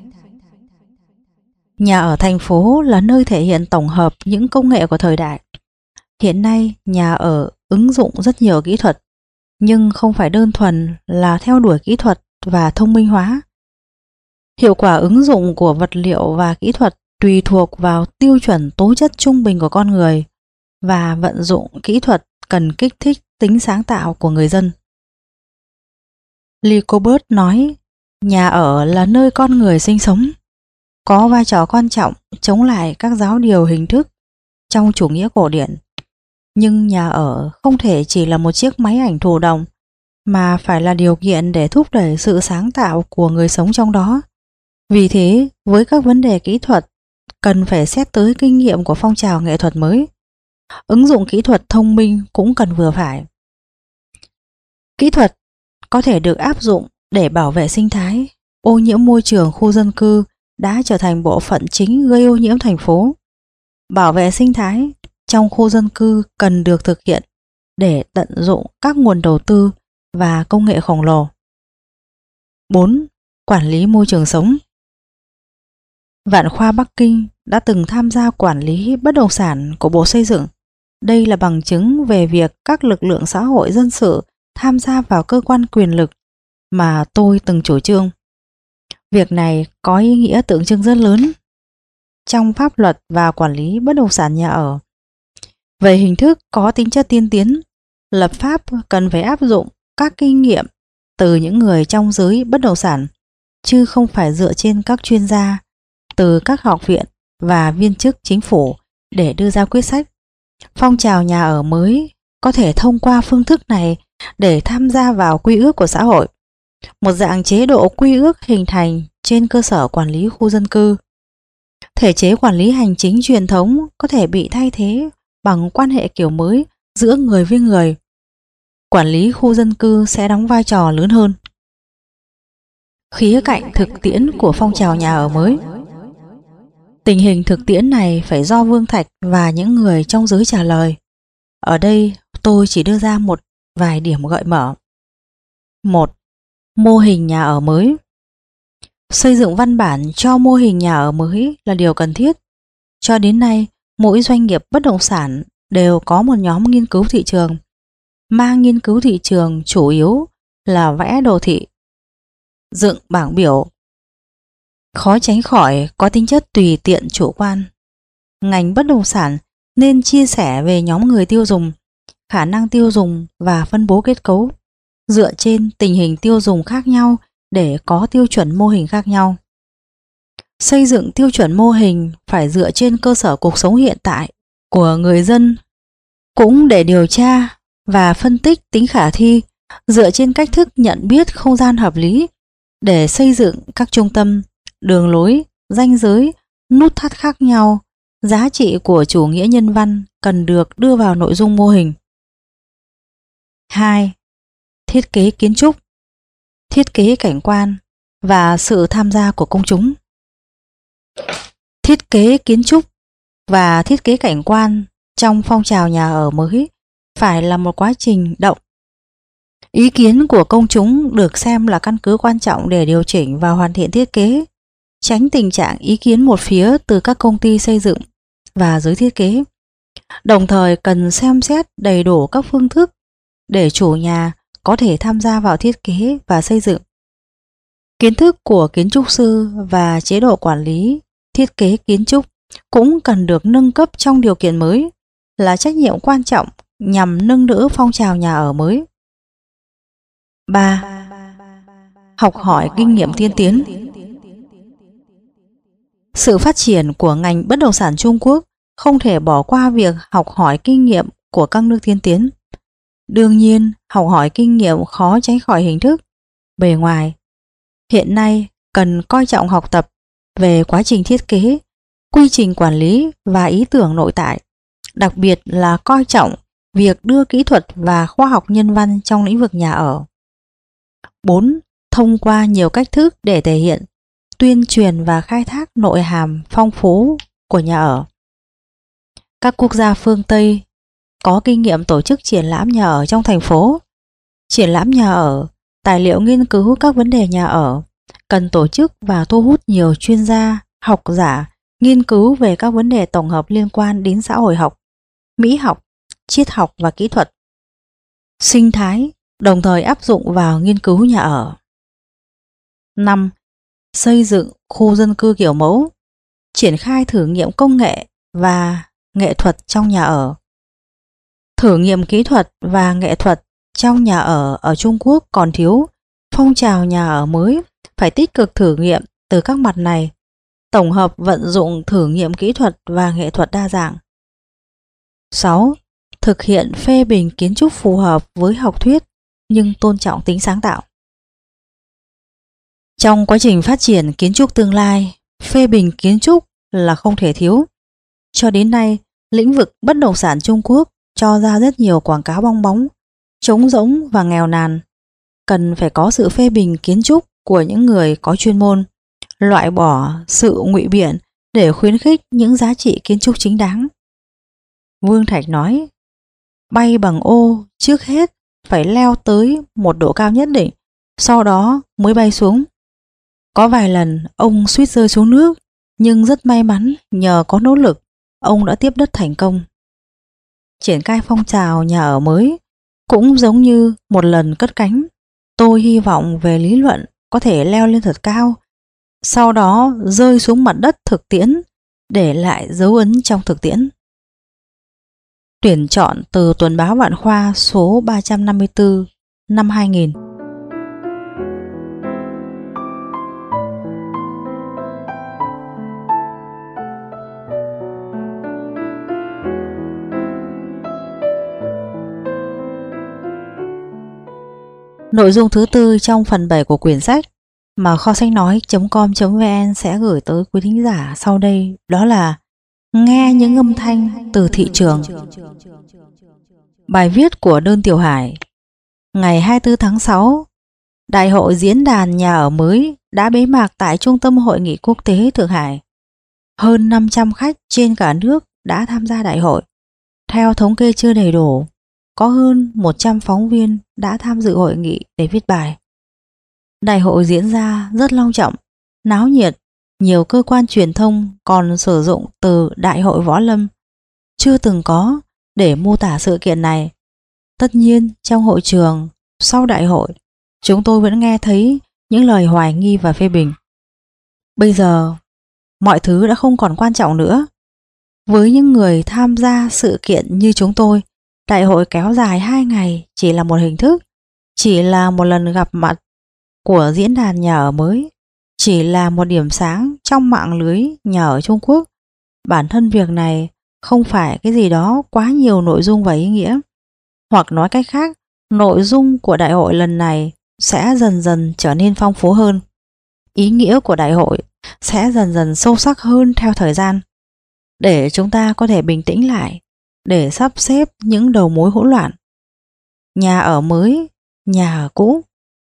Nhà ở thành phố là nơi thể hiện tổng hợp những công nghệ của thời đại. Hiện nay, nhà ở ứng dụng rất nhiều kỹ thuật, nhưng không phải đơn thuần là theo đuổi kỹ thuật và thông minh hóa. Hiệu quả ứng dụng của vật liệu và kỹ thuật tùy thuộc vào tiêu chuẩn tố chất trung bình của con người, và vận dụng kỹ thuật cần kích thích tính sáng tạo của người dân. Lee Colbert nói, nhà ở là nơi con người sinh sống, có vai trò quan trọng chống lại các giáo điều hình thức trong chủ nghĩa cổ điển. Nhưng nhà ở không thể chỉ là một chiếc máy ảnh thụ động, mà phải là điều kiện để thúc đẩy sự sáng tạo của người sống trong đó. Vì thế, với các vấn đề kỹ thuật, cần phải xét tới kinh nghiệm của phong trào nghệ thuật mới. Ứng dụng kỹ thuật thông minh cũng cần vừa phải. Kỹ thuật có thể được áp dụng để bảo vệ sinh thái. Ô nhiễm môi trường khu dân cư đã trở thành bộ phận chính gây ô nhiễm thành phố. Bảo vệ sinh thái trong khu dân cư cần được thực hiện để tận dụng các nguồn đầu tư và công nghệ khổng lồ. 4. Quản lý môi trường sống. Vạn Khoa Bắc Kinh đã từng tham gia quản lý bất động sản của Bộ Xây dựng. đây là bằng chứng về việc các lực lượng xã hội dân sự tham gia vào cơ quan quyền lực mà tôi từng chủ trương. Việc này có ý nghĩa tượng trưng rất lớn trong pháp luật và quản lý bất động sản nhà ở. Về hình thức có tính chất tiên tiến, lập pháp cần phải áp dụng các kinh nghiệm từ những người trong giới bất động sản, chứ không phải dựa trên các chuyên gia từ các học viện và viên chức chính phủ để đưa ra quyết sách. Phong trào nhà ở mới có thể thông qua phương thức này để tham gia vào quy ước của xã hội, một dạng chế độ quy ước hình thành trên cơ sở quản lý khu dân cư. Thể chế quản lý hành chính truyền thống có thể bị thay thế bằng quan hệ kiểu mới giữa người với người. Quản lý khu dân cư sẽ đóng vai trò lớn hơn. Khía cạnh thực tiễn của phong trào nhà ở mới. Tình hình thực tiễn này phải do Vương Thạch và những người trong giới trả lời. Ở đây tôi chỉ đưa ra một vài điểm gợi mở. 1. Mô hình nhà ở mới. Xây dựng văn bản cho mô hình nhà ở mới là điều cần thiết. Cho đến nay, mỗi doanh nghiệp bất động sản đều có một nhóm nghiên cứu thị trường. Mà nghiên cứu thị trường chủ yếu là vẽ đồ thị, dựng bảng biểu, khó tránh khỏi có tính chất tùy tiện chủ quan. Ngành bất động sản nên chia sẻ về nhóm người tiêu dùng, khả năng tiêu dùng và phân bố kết cấu, dựa trên tình hình tiêu dùng khác nhau để có tiêu chuẩn mô hình khác nhau. Xây dựng tiêu chuẩn mô hình phải dựa trên cơ sở cuộc sống hiện tại của người dân, cũng để điều tra và phân tích tính khả thi dựa trên cách thức nhận biết không gian hợp lý để xây dựng các trung tâm, đường lối, ranh giới, nút thắt khác nhau. Giá trị của chủ nghĩa nhân văn cần được đưa vào nội dung mô hình. 2. Thiết kế kiến trúc, thiết kế cảnh quan và sự tham gia của công chúng. Thiết kế kiến trúc và thiết kế cảnh quan trong phong trào nhà ở mới phải là một quá trình động. Ý kiến của công chúng được xem là căn cứ quan trọng để điều chỉnh và hoàn thiện thiết kế, tránh tình trạng ý kiến một phía từ các công ty xây dựng và giới thiết kế. Đồng thời cần xem xét đầy đủ các phương thức để chủ nhà có thể tham gia vào thiết kế và xây dựng. Kiến thức của kiến trúc sư và chế độ quản lý thiết kế kiến trúc cũng cần được nâng cấp trong điều kiện mới, là trách nhiệm quan trọng nhằm nâng đỡ phong trào nhà ở mới. 3. Học hỏi kinh nghiệm tiên tiến. Sự phát triển của ngành bất động sản Trung Quốc không thể bỏ qua việc học hỏi kinh nghiệm của các nước tiên tiến. Đương nhiên, học hỏi kinh nghiệm khó tránh khỏi hình thức, bề ngoài. Hiện nay, cần coi trọng học tập về quá trình thiết kế, quy trình quản lý và ý tưởng nội tại, đặc biệt là coi trọng việc đưa kỹ thuật và khoa học nhân văn trong lĩnh vực nhà ở. 4. Thông qua nhiều cách thức để thể hiện, tuyên truyền và khai thác nội hàm phong phú của nhà ở. Các quốc gia phương Tây có kinh nghiệm tổ chức triển lãm nhà ở trong thành phố. Triển lãm nhà ở, tài liệu nghiên cứu các vấn đề nhà ở, cần tổ chức và thu hút nhiều chuyên gia, học giả nghiên cứu về các vấn đề tổng hợp liên quan đến xã hội học, mỹ học, triết học và kỹ thuật, sinh thái, đồng thời áp dụng vào nghiên cứu nhà ở. 5. Xây dựng khu dân cư kiểu mẫu, triển khai thử nghiệm công nghệ và nghệ thuật trong nhà ở. Thử nghiệm kỹ thuật và nghệ thuật trong nhà ở Trung Quốc còn thiếu. Phong trào nhà ở mới phải tích cực thử nghiệm từ các mặt này, tổng hợp vận dụng thử nghiệm kỹ thuật và nghệ thuật đa dạng. 6. Thực hiện phê bình kiến trúc phù hợp với học thuyết nhưng tôn trọng tính sáng tạo. Trong quá trình phát triển kiến trúc tương lai, phê bình kiến trúc là không thể thiếu. Cho đến nay, lĩnh vực bất động sản Trung Quốc cho ra rất nhiều quảng cáo bong bóng, trống rỗng và nghèo nàn. Cần phải có sự phê bình kiến trúc của những người có chuyên môn, loại bỏ sự ngụy biện để khuyến khích những giá trị kiến trúc chính đáng. Vương Thạch nói, bay bằng ô trước hết phải leo tới một độ cao nhất định, sau đó mới bay xuống. Có vài lần ông suýt rơi xuống nước, nhưng rất may mắn nhờ có nỗ lực, ông đã tiếp đất thành công. triển khai phong trào nhà ở mới cũng giống như một lần cất cánh. Tôi hy vọng về lý luận có thể leo lên thật cao, sau đó rơi xuống mặt đất thực tiễn, để lại dấu ấn trong thực tiễn. Tuyển chọn từ Tuần báo Vạn Khoa số 354 năm 2000. Nội dung thứ tư trong phần 7 của quyển sách mà kho sách nói.com.vn sẽ gửi tới quý thính giả sau đây, đó là nghe những âm thanh từ thị trường. Bài viết của Đơn Tiểu Hải. Ngày 24 tháng 6, Đại hội Diễn đàn Nhà ở mới đã bế mạc tại Trung tâm Hội nghị Quốc tế Thượng Hải. Hơn 500 khách trên cả nước đã tham gia đại hội. Theo thống kê chưa đầy đủ, có hơn 100 phóng viên đã tham dự hội nghị để viết bài. Đại hội diễn ra rất long trọng, náo nhiệt, nhiều cơ quan truyền thông còn sử dụng từ Đại hội Võ Lâm chưa từng có để mô tả sự kiện này. Tất nhiên, trong hội trường, sau đại hội, chúng tôi vẫn nghe thấy những lời hoài nghi và phê bình. Bây giờ, mọi thứ đã không còn quan trọng nữa. Với những người tham gia sự kiện như chúng tôi, đại hội kéo dài 2 ngày chỉ là một hình thức, chỉ là một lần gặp mặt của diễn đàn nhà ở mới, chỉ là một điểm sáng trong mạng lưới nhà ở Trung Quốc. Bản thân việc này không phải cái gì đó quá nhiều nội dung và ý nghĩa. Hoặc nói cách khác, nội dung của đại hội lần này sẽ dần dần trở nên phong phú hơn. Ý nghĩa của đại hội sẽ dần dần sâu sắc hơn theo thời gian, để chúng ta có thể bình tĩnh lại, để sắp xếp những đầu mối hỗn loạn. Nhà ở mới, nhà ở cũ.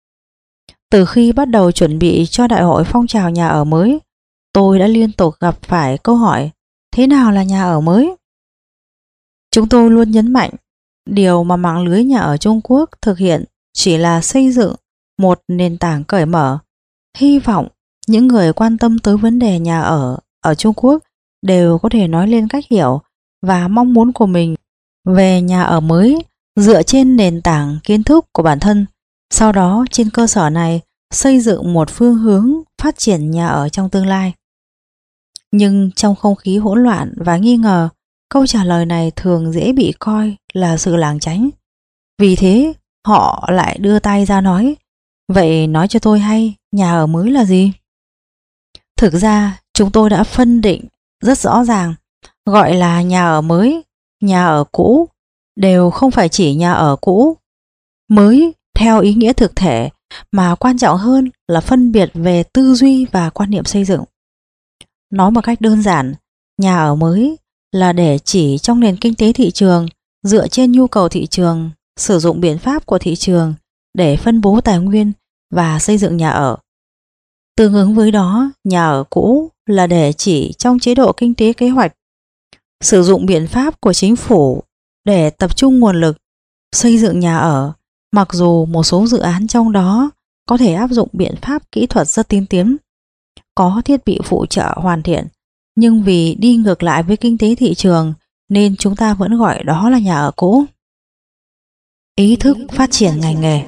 Từ khi bắt đầu chuẩn bị cho đại hội phong trào nhà ở mới, tôi đã liên tục gặp phải câu hỏi: thế nào là nhà ở mới? Chúng tôi luôn nhấn mạnh, điều mà mạng lưới nhà ở Trung Quốc thực hiện chỉ là xây dựng một nền tảng cởi mở. Hy vọng những người quan tâm tới vấn đề nhà ở Trung Quốc đều có thể nói lên cách hiểu và mong muốn của mình về nhà ở mới dựa trên nền tảng kiến thức của bản thân. Sau đó trên cơ sở này xây dựng một phương hướng phát triển nhà ở trong tương lai. Nhưng trong không khí hỗn loạn và nghi ngờ, câu trả lời này thường dễ bị coi là sự lảng tránh. Vì thế họ lại đưa tay ra nói: vậy nói cho tôi hay, nhà ở mới là gì? Thực ra chúng tôi đã phân định rất rõ ràng, gọi là nhà ở mới, nhà ở cũ đều không phải chỉ nhà ở cũ mới theo ý nghĩa thực thể, mà quan trọng hơn là phân biệt về tư duy và quan niệm xây dựng. Nói một cách đơn giản, nhà ở mới là để chỉ trong nền kinh tế thị trường, dựa trên nhu cầu thị trường, sử dụng biện pháp của thị trường để phân bố tài nguyên và xây dựng nhà ở. Tương ứng với đó, nhà ở cũ là để chỉ trong chế độ kinh tế kế hoạch, sử dụng biện pháp của chính phủ để tập trung nguồn lực xây dựng nhà ở, mặc dù một số dự án trong đó có thể áp dụng biện pháp kỹ thuật rất tiên tiến, có thiết bị phụ trợ hoàn thiện, nhưng vì đi ngược lại với kinh tế thị trường nên chúng ta vẫn gọi đó là nhà ở cũ. Ý thức phát triển ngành nghề.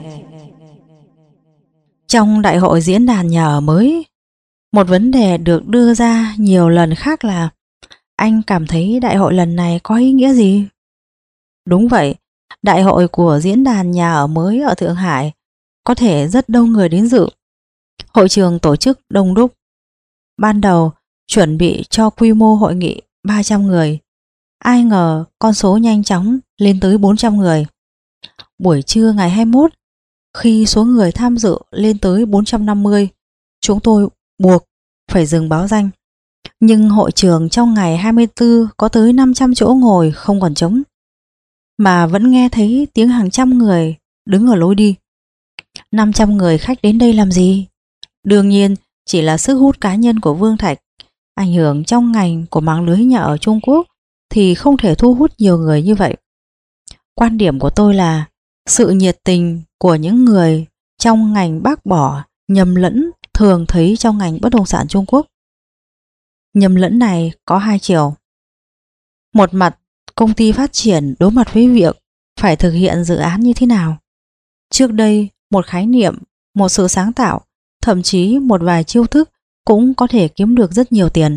Trong đại hội diễn đàn nhà ở mới, một vấn đề được đưa ra nhiều lần khác là: anh cảm thấy đại hội lần này có ý nghĩa gì? Đúng vậy, đại hội của diễn đàn nhà ở mới ở Thượng Hải có thể rất đông người đến dự. Hội trường tổ chức đông đúc. Ban đầu chuẩn bị cho quy mô hội nghị 300 người. Ai ngờ con số nhanh chóng lên tới 400 người. Buổi trưa ngày 21, khi số người tham dự lên tới 450, chúng tôi buộc phải dừng báo danh. Nhưng hội trường trong ngày 24 có tới 500 chỗ ngồi không còn trống, mà vẫn nghe thấy tiếng hàng trăm người đứng ở lối đi. 500 người khách đến đây làm gì? Đương nhiên chỉ là sức hút cá nhân của Vương Thạch. Ảnh hưởng trong ngành của mạng lưới nhà ở Trung Quốc thì không thể thu hút nhiều người như vậy. Quan điểm của tôi là sự nhiệt tình của những người trong ngành bác bỏ nhầm lẫn thường thấy trong ngành bất động sản Trung Quốc. Nhầm lẫn này có hai chiều. Một mặt công ty phát triển đối mặt với việc phải thực hiện dự án như thế nào. Trước đây, một khái niệm, một sự sáng tạo, thậm chí một vài chiêu thức cũng có thể kiếm được rất nhiều tiền.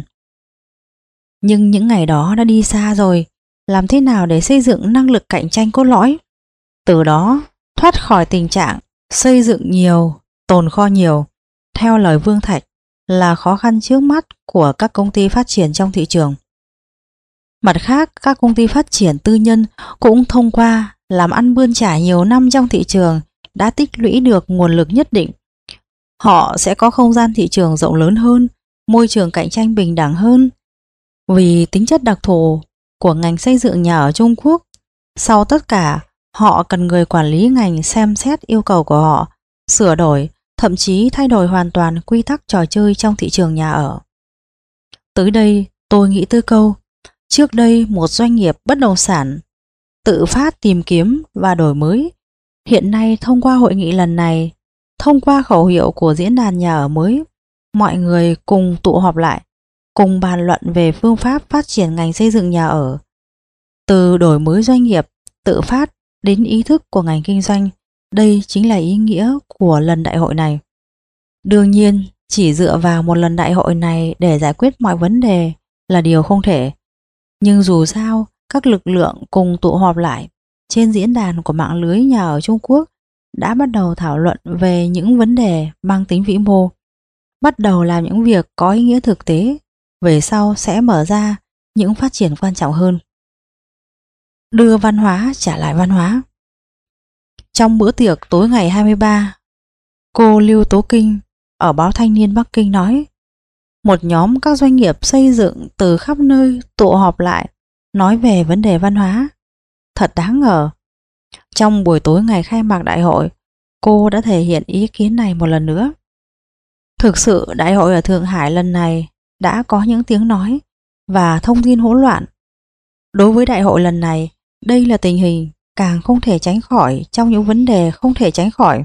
Nhưng những ngày đó đã đi xa rồi, làm thế nào để xây dựng năng lực cạnh tranh cốt lõi? Từ đó, thoát khỏi tình trạng xây dựng nhiều, tồn kho nhiều, theo lời Vương Thạch, là khó khăn trước mắt của các công ty phát triển trong thị trường. Mặt khác, các công ty phát triển tư nhân cũng thông qua làm ăn bươn trải nhiều năm trong thị trường đã tích lũy được nguồn lực nhất định. Họ sẽ có không gian thị trường rộng lớn hơn, môi trường cạnh tranh bình đẳng hơn. Vì tính chất đặc thù của ngành xây dựng nhà ở Trung Quốc, sau tất cả, họ cần người quản lý ngành xem xét yêu cầu của họ, sửa đổi, thậm chí thay đổi hoàn toàn quy tắc trò chơi trong thị trường nhà ở. Tới đây, tôi nghĩ tới câu, trước đây một doanh nghiệp bất động sản tự phát tìm kiếm và đổi mới. Hiện nay thông qua hội nghị lần này, thông qua khẩu hiệu của diễn đàn nhà ở mới, mọi người cùng tụ họp lại, cùng bàn luận về phương pháp phát triển ngành xây dựng nhà ở. Từ đổi mới doanh nghiệp, tự phát đến ý thức của ngành kinh doanh, đây chính là ý nghĩa của lần đại hội này. Đương nhiên, chỉ dựa vào một lần đại hội này để giải quyết mọi vấn đề là điều không thể. Nhưng dù sao, các lực lượng cùng tụ họp lại trên diễn đàn của mạng lưới nhà ở Trung Quốc đã bắt đầu thảo luận về những vấn đề mang tính vĩ mô, bắt đầu làm những việc có ý nghĩa thực tế, về sau sẽ mở ra những phát triển quan trọng hơn. Đưa văn hóa trả lại văn hóa. Trong bữa tiệc tối ngày 23, cô Lưu Tố Kinh ở báo Thanh niên Bắc Kinh nói, một nhóm các doanh nghiệp xây dựng từ khắp nơi tụ họp lại nói về vấn đề văn hóa. Thật đáng ngờ. Trong buổi tối ngày khai mạc đại hội, cô đã thể hiện ý kiến này một lần nữa. Thực sự đại hội ở Thượng Hải lần này đã có những tiếng nói và thông tin hỗn loạn. Đối với đại hội lần này, đây là tình hình càng không thể tránh khỏi trong những vấn đề không thể tránh khỏi.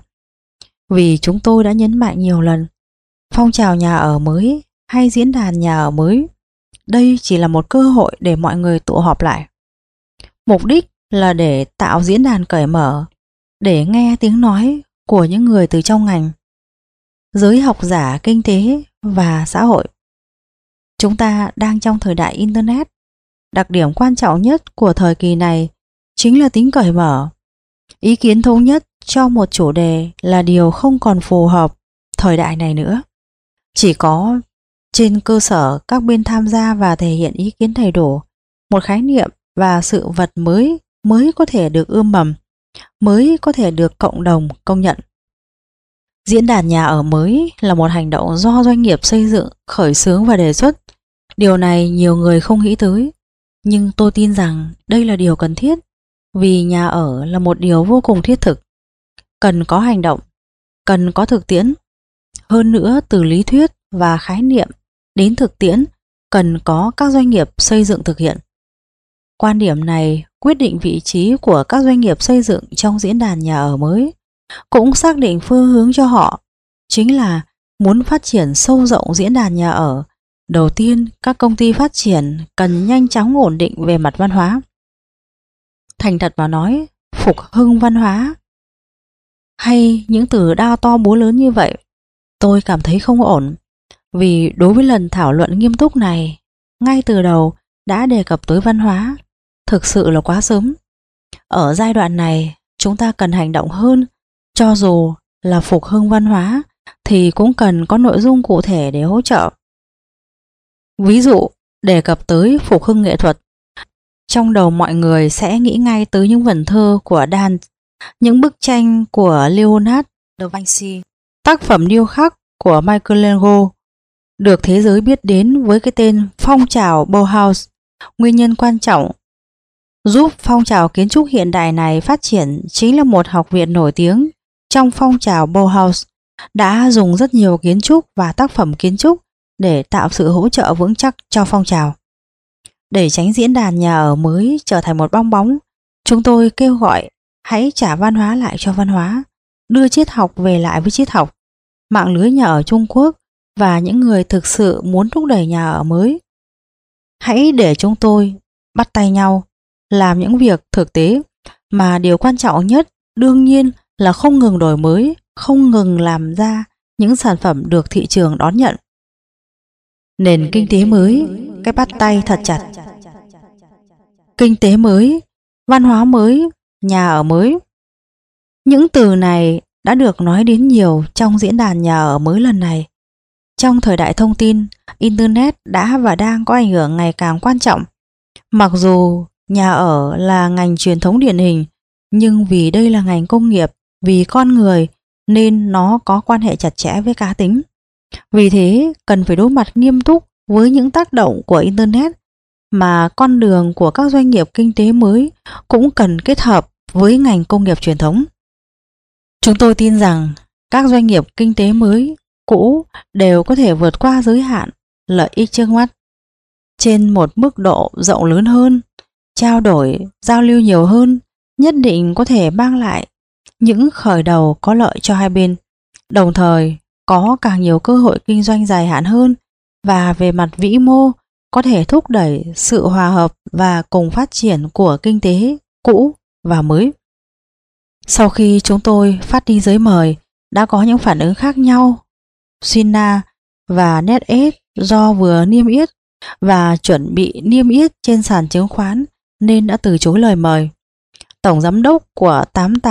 Vì chúng tôi đã nhấn mạnh nhiều lần, phong trào nhà ở mới hay diễn đàn nhà ở mới, đây chỉ là một cơ hội để mọi người tụ họp lại. Mục đích là để tạo diễn đàn cởi mở, để nghe tiếng nói của những người từ trong ngành, giới học giả kinh tế và xã hội. Chúng ta đang trong thời đại Internet. Đặc điểm quan trọng nhất của thời kỳ này chính là tính cởi mở. Ý kiến thống nhất cho một chủ đề là điều không còn phù hợp thời đại này nữa. Chỉ có trên cơ sở các bên tham gia và thể hiện ý kiến đầy đủ, một khái niệm và sự vật mới có thể được ươm mầm, mới có thể được cộng đồng công nhận. Diễn đàn nhà ở mới là một hành động do doanh nghiệp xây dựng, khởi xướng và đề xuất. Điều này nhiều người không nghĩ tới, nhưng tôi tin rằng đây là điều cần thiết, vì nhà ở là một điều vô cùng thiết thực, cần có hành động, cần có thực tiễn. Hơn nữa, từ lý thuyết và khái niệm đến thực tiễn cần có các doanh nghiệp xây dựng thực hiện. Quan điểm này quyết định vị trí của các doanh nghiệp xây dựng trong diễn đàn nhà ở mới, cũng xác định phương hướng cho họ, chính là muốn phát triển sâu rộng diễn đàn nhà ở. Đầu tiên, các công ty phát triển cần nhanh chóng ổn định về mặt văn hóa. Thành thật mà nói, phục hưng văn hóa hay những từ đao to búa lớn như vậy, tôi cảm thấy không ổn. Vì đối với lần thảo luận nghiêm túc này, ngay từ đầu đã đề cập tới văn hóa, thực sự là quá sớm. Ở giai đoạn này, chúng ta cần hành động hơn, cho dù là phục hưng văn hóa thì cũng cần có nội dung cụ thể để hỗ trợ. Ví dụ, đề cập tới phục hưng nghệ thuật, trong đầu mọi người sẽ nghĩ ngay tới những vần thơ của Dante, những bức tranh của Leonardo da Vinci, tác phẩm điêu khắc của Michelangelo, được thế giới biết đến với cái tên phong trào Bauhaus. Nguyên nhân quan trọng giúp phong trào kiến trúc hiện đại này phát triển chính là một học viện nổi tiếng trong phong trào Bauhaus đã dùng rất nhiều kiến trúc và tác phẩm kiến trúc để tạo sự hỗ trợ vững chắc cho phong trào. Để tránh diễn đàn nhà ở mới trở thành một bong bóng, chúng tôi kêu gọi hãy trả văn hóa lại cho văn hóa, đưa triết học về lại với triết học. Mạng lưới nhà ở Trung Quốc và những người thực sự muốn thúc đẩy nhà ở mới, hãy để chúng tôi bắt tay nhau, làm những việc thực tế, mà điều quan trọng nhất đương nhiên là không ngừng đổi mới, không ngừng làm ra những sản phẩm được thị trường đón nhận. Nền kinh tế mới, cái bắt tay thật chặt. Kinh tế mới, văn hóa mới, nhà ở mới. Những từ này đã được nói đến nhiều trong diễn đàn nhà ở mới lần này. Trong thời đại thông tin, Internet đã và đang có ảnh hưởng ngày càng quan trọng. Mặc dù nhà ở là ngành truyền thống điển hình, nhưng vì đây là ngành công nghiệp, vì con người nên nó có quan hệ chặt chẽ với cá tính. Vì thế, cần phải đối mặt nghiêm túc với những tác động của Internet, mà con đường của các doanh nghiệp kinh tế mới cũng cần kết hợp với ngành công nghiệp truyền thống. Chúng tôi tin rằng các doanh nghiệp kinh tế mới, cũ đều có thể vượt qua giới hạn, lợi ích trước mắt trên một mức độ rộng lớn hơn, trao đổi, giao lưu nhiều hơn, nhất định có thể mang lại những khởi đầu có lợi cho hai bên, đồng thời có càng nhiều cơ hội kinh doanh dài hạn hơn, và về mặt vĩ mô có thể thúc đẩy sự hòa hợp và cùng phát triển của kinh tế cũ và mới. Sau khi chúng tôi phát đi giấy mời, đã có những phản ứng khác nhau. Sina và NetEase do vừa niêm yết và chuẩn bị niêm yết trên sàn chứng khoán nên đã từ chối lời mời. Tổng giám đốc của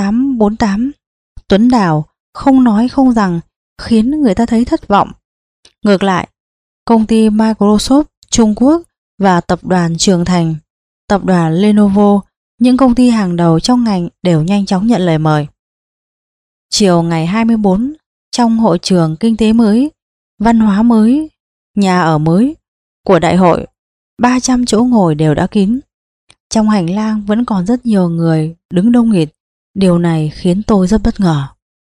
8848, Tuấn Đào, không nói không rằng, khiến người ta thấy thất vọng. Ngược lại, công ty Microsoft Trung Quốc và tập đoàn Trường Thành, tập đoàn Lenovo, những công ty hàng đầu trong ngành đều nhanh chóng nhận lời mời. Chiều ngày 24, trong hội trường kinh tế mới, văn hóa mới, nhà ở mới của đại hội, 300 chỗ ngồi đều đã kín. Trong hành lang vẫn còn rất nhiều người đứng đông nghịt. Điều này khiến tôi rất bất ngờ.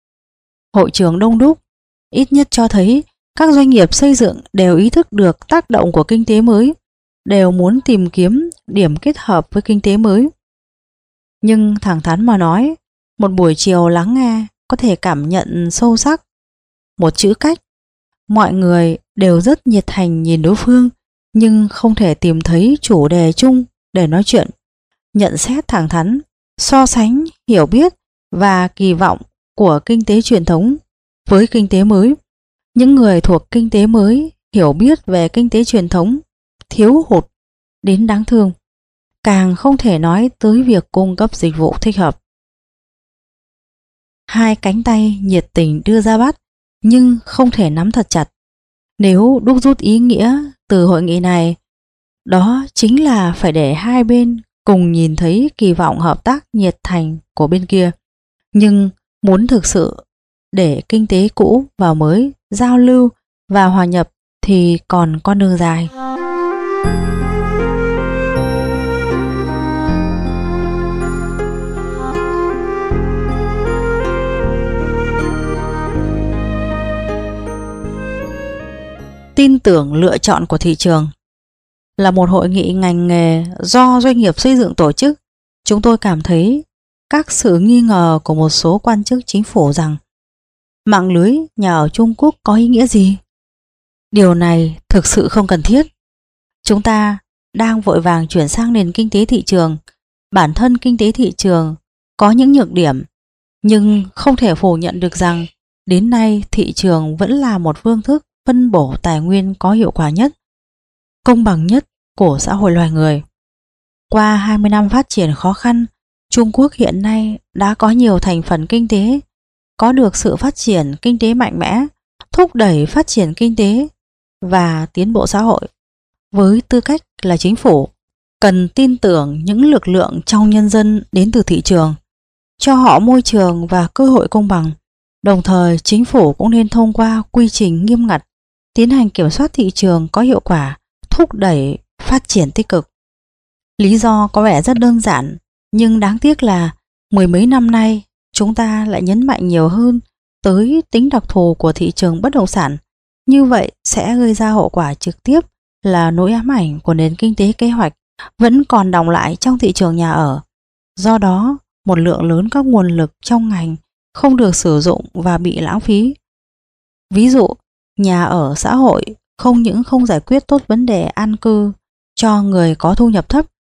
Hội trường đông đúc, ít nhất cho thấy các doanh nghiệp xây dựng đều ý thức được tác động của kinh tế mới, đều muốn tìm kiếm điểm kết hợp với kinh tế mới. Nhưng thẳng thắn mà nói, một buổi chiều lắng nghe có thể cảm nhận sâu sắc một chữ cách. Mọi người đều rất nhiệt thành nhìn đối phương, nhưng không thể tìm thấy chủ đề chung để nói chuyện. Nhận xét thẳng thắn, so sánh, hiểu biết và kỳ vọng của kinh tế truyền thống với kinh tế mới. Những người thuộc kinh tế mới hiểu biết về kinh tế truyền thống thiếu hụt đến đáng thương, càng không thể nói tới việc cung cấp dịch vụ thích hợp. Hai cánh tay nhiệt tình đưa ra bắt, nhưng không thể nắm thật chặt. Nếu đúc rút ý nghĩa từ hội nghị này, đó chính là phải để hai bên cùng nhìn thấy kỳ vọng hợp tác nhiệt thành của bên kia. Nhưng muốn thực sự để kinh tế cũ và mới giao lưu và hòa nhập thì còn con đường dài. Tin tưởng lựa chọn của thị trường là một hội nghị ngành nghề do doanh nghiệp xây dựng tổ chức. Chúng tôi cảm thấy các sự nghi ngờ của một số quan chức chính phủ rằng mạng lưới nhà ở Trung Quốc có ý nghĩa gì. Điều này thực sự không cần thiết. Chúng ta đang vội vàng chuyển sang nền kinh tế thị trường. Bản thân kinh tế thị trường có những nhược điểm, nhưng không thể phủ nhận được rằng đến nay thị trường vẫn là một phương thức phân bổ tài nguyên có hiệu quả nhất, công bằng nhất của xã hội loài người. Qua 20 năm phát triển khó khăn, Trung Quốc hiện nay đã có nhiều thành phần kinh tế, có được sự phát triển kinh tế mạnh mẽ, thúc đẩy phát triển kinh tế và tiến bộ xã hội. Với tư cách là chính phủ, cần tin tưởng những lực lượng trong nhân dân đến từ thị trường, cho họ môi trường và cơ hội công bằng. Đồng thời, chính phủ cũng nên thông qua quy trình nghiêm ngặt, tiến hành kiểm soát thị trường có hiệu quả, thúc đẩy phát triển tích cực. Lý do có vẻ rất đơn giản, nhưng đáng tiếc là mười mấy năm nay chúng ta lại nhấn mạnh nhiều hơn tới tính đặc thù của thị trường bất động sản. Như vậy sẽ gây ra hậu quả trực tiếp là nỗi ám ảnh của nền kinh tế kế hoạch vẫn còn đọng lại trong thị trường nhà ở. Do đó, một lượng lớn các nguồn lực trong ngành không được sử dụng và bị lãng phí. Ví dụ, nhà ở xã hội không những không giải quyết tốt vấn đề an cư cho người có thu nhập thấp,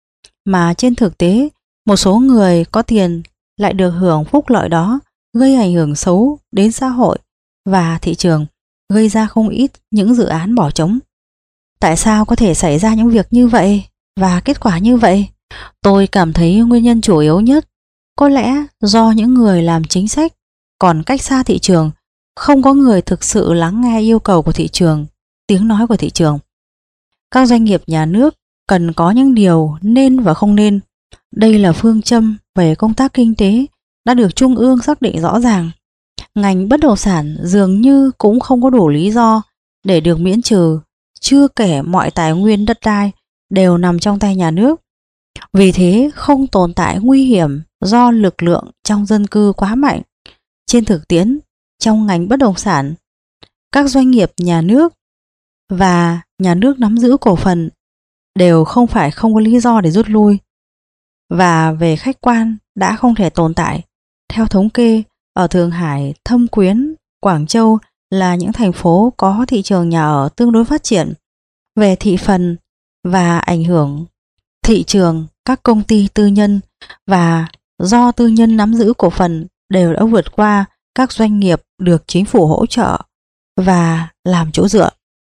mà trên thực tế một số người có tiền lại được hưởng phúc lợi đó, gây ảnh hưởng xấu đến xã hội và thị trường, gây ra không ít những dự án bỏ trống. Tại sao có thể xảy ra những việc như vậy và kết quả như vậy? Tôi cảm thấy nguyên nhân chủ yếu nhất có lẽ do những người làm chính sách còn cách xa thị trường, không có người thực sự lắng nghe yêu cầu của thị trường, tiếng nói của thị trường. Các doanh nghiệp nhà nước cần có những điều nên và không nên. Đây là phương châm về công tác kinh tế đã được Trung ương xác định rõ ràng. Ngành bất động sản dường như cũng không có đủ lý do để được miễn trừ, chưa kể mọi tài nguyên đất đai đều nằm trong tay nhà nước. Vì thế không tồn tại nguy hiểm do lực lượng trong dân cư quá mạnh. Trên thực tiễn, trong ngành bất động sản, các doanh nghiệp nhà nước và nhà nước nắm giữ cổ phần đều không phải không có lý do để rút lui. Và về khách quan đã không thể tồn tại. Theo thống kê, ở Thượng Hải, Thâm Quyến, Quảng Châu là những thành phố có thị trường nhà ở tương đối phát triển. Về thị phần và ảnh hưởng thị trường, các công ty tư nhân và do tư nhân nắm giữ cổ phần đều đã vượt qua các doanh nghiệp được chính phủ hỗ trợ và làm chỗ dựa.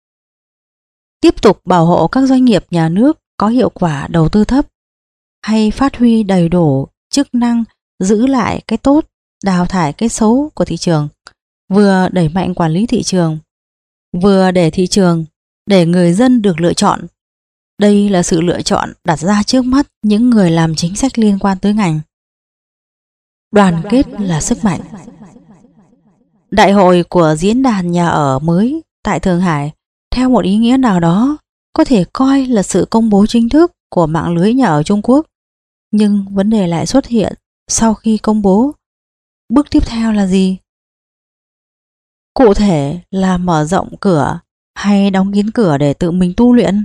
Tiếp tục bảo hộ các doanh nghiệp nhà nước có hiệu quả đầu tư thấp hay phát huy đầy đủ chức năng giữ lại cái tốt, đào thải cái xấu của thị trường, vừa đẩy mạnh quản lý thị trường, vừa để thị trường, để người dân được lựa chọn. Đây là sự lựa chọn đặt ra trước mắt những người làm chính sách liên quan tới ngành. Đoàn kết là sức mạnh. Đại hội của diễn đàn nhà ở mới tại Thượng Hải, theo một ý nghĩa nào đó, có thể coi là sự công bố chính thức của mạng lưới nhà ở Trung Quốc. Nhưng vấn đề lại xuất hiện sau khi công bố. Bước tiếp theo là gì? Cụ thể là mở rộng cửa hay đóng kín cửa để tự mình tu luyện?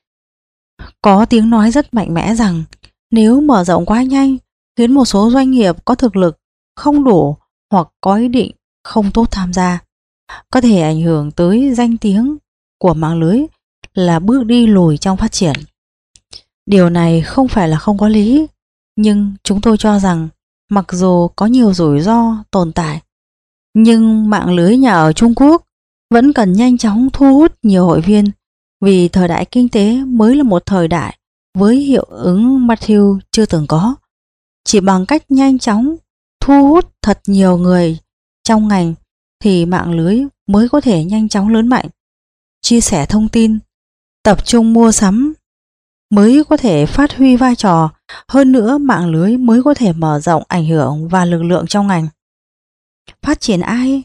Có tiếng nói rất mạnh mẽ rằng nếu mở rộng quá nhanh khiến một số doanh nghiệp có thực lực không đủ hoặc có ý định không tốt tham gia, có thể ảnh hưởng tới danh tiếng của mạng lưới, là bước đi lùi trong phát triển. Điều này không phải là không có lý, nhưng chúng tôi cho rằng mặc dù có nhiều rủi ro tồn tại, nhưng mạng lưới nhà ở Trung Quốc vẫn cần nhanh chóng thu hút nhiều hội viên, vì thời đại kinh tế mới là một thời đại với hiệu ứng Matthew chưa từng có. Chỉ bằng cách nhanh chóng thu hút thật nhiều người trong ngành thì mạng lưới mới có thể nhanh chóng lớn mạnh. Chia sẻ thông tin, tập trung mua sắm mới có thể phát huy vai trò. Hơn nữa, mạng lưới mới có thể mở rộng ảnh hưởng và lực lượng trong ngành. Phát triển ai?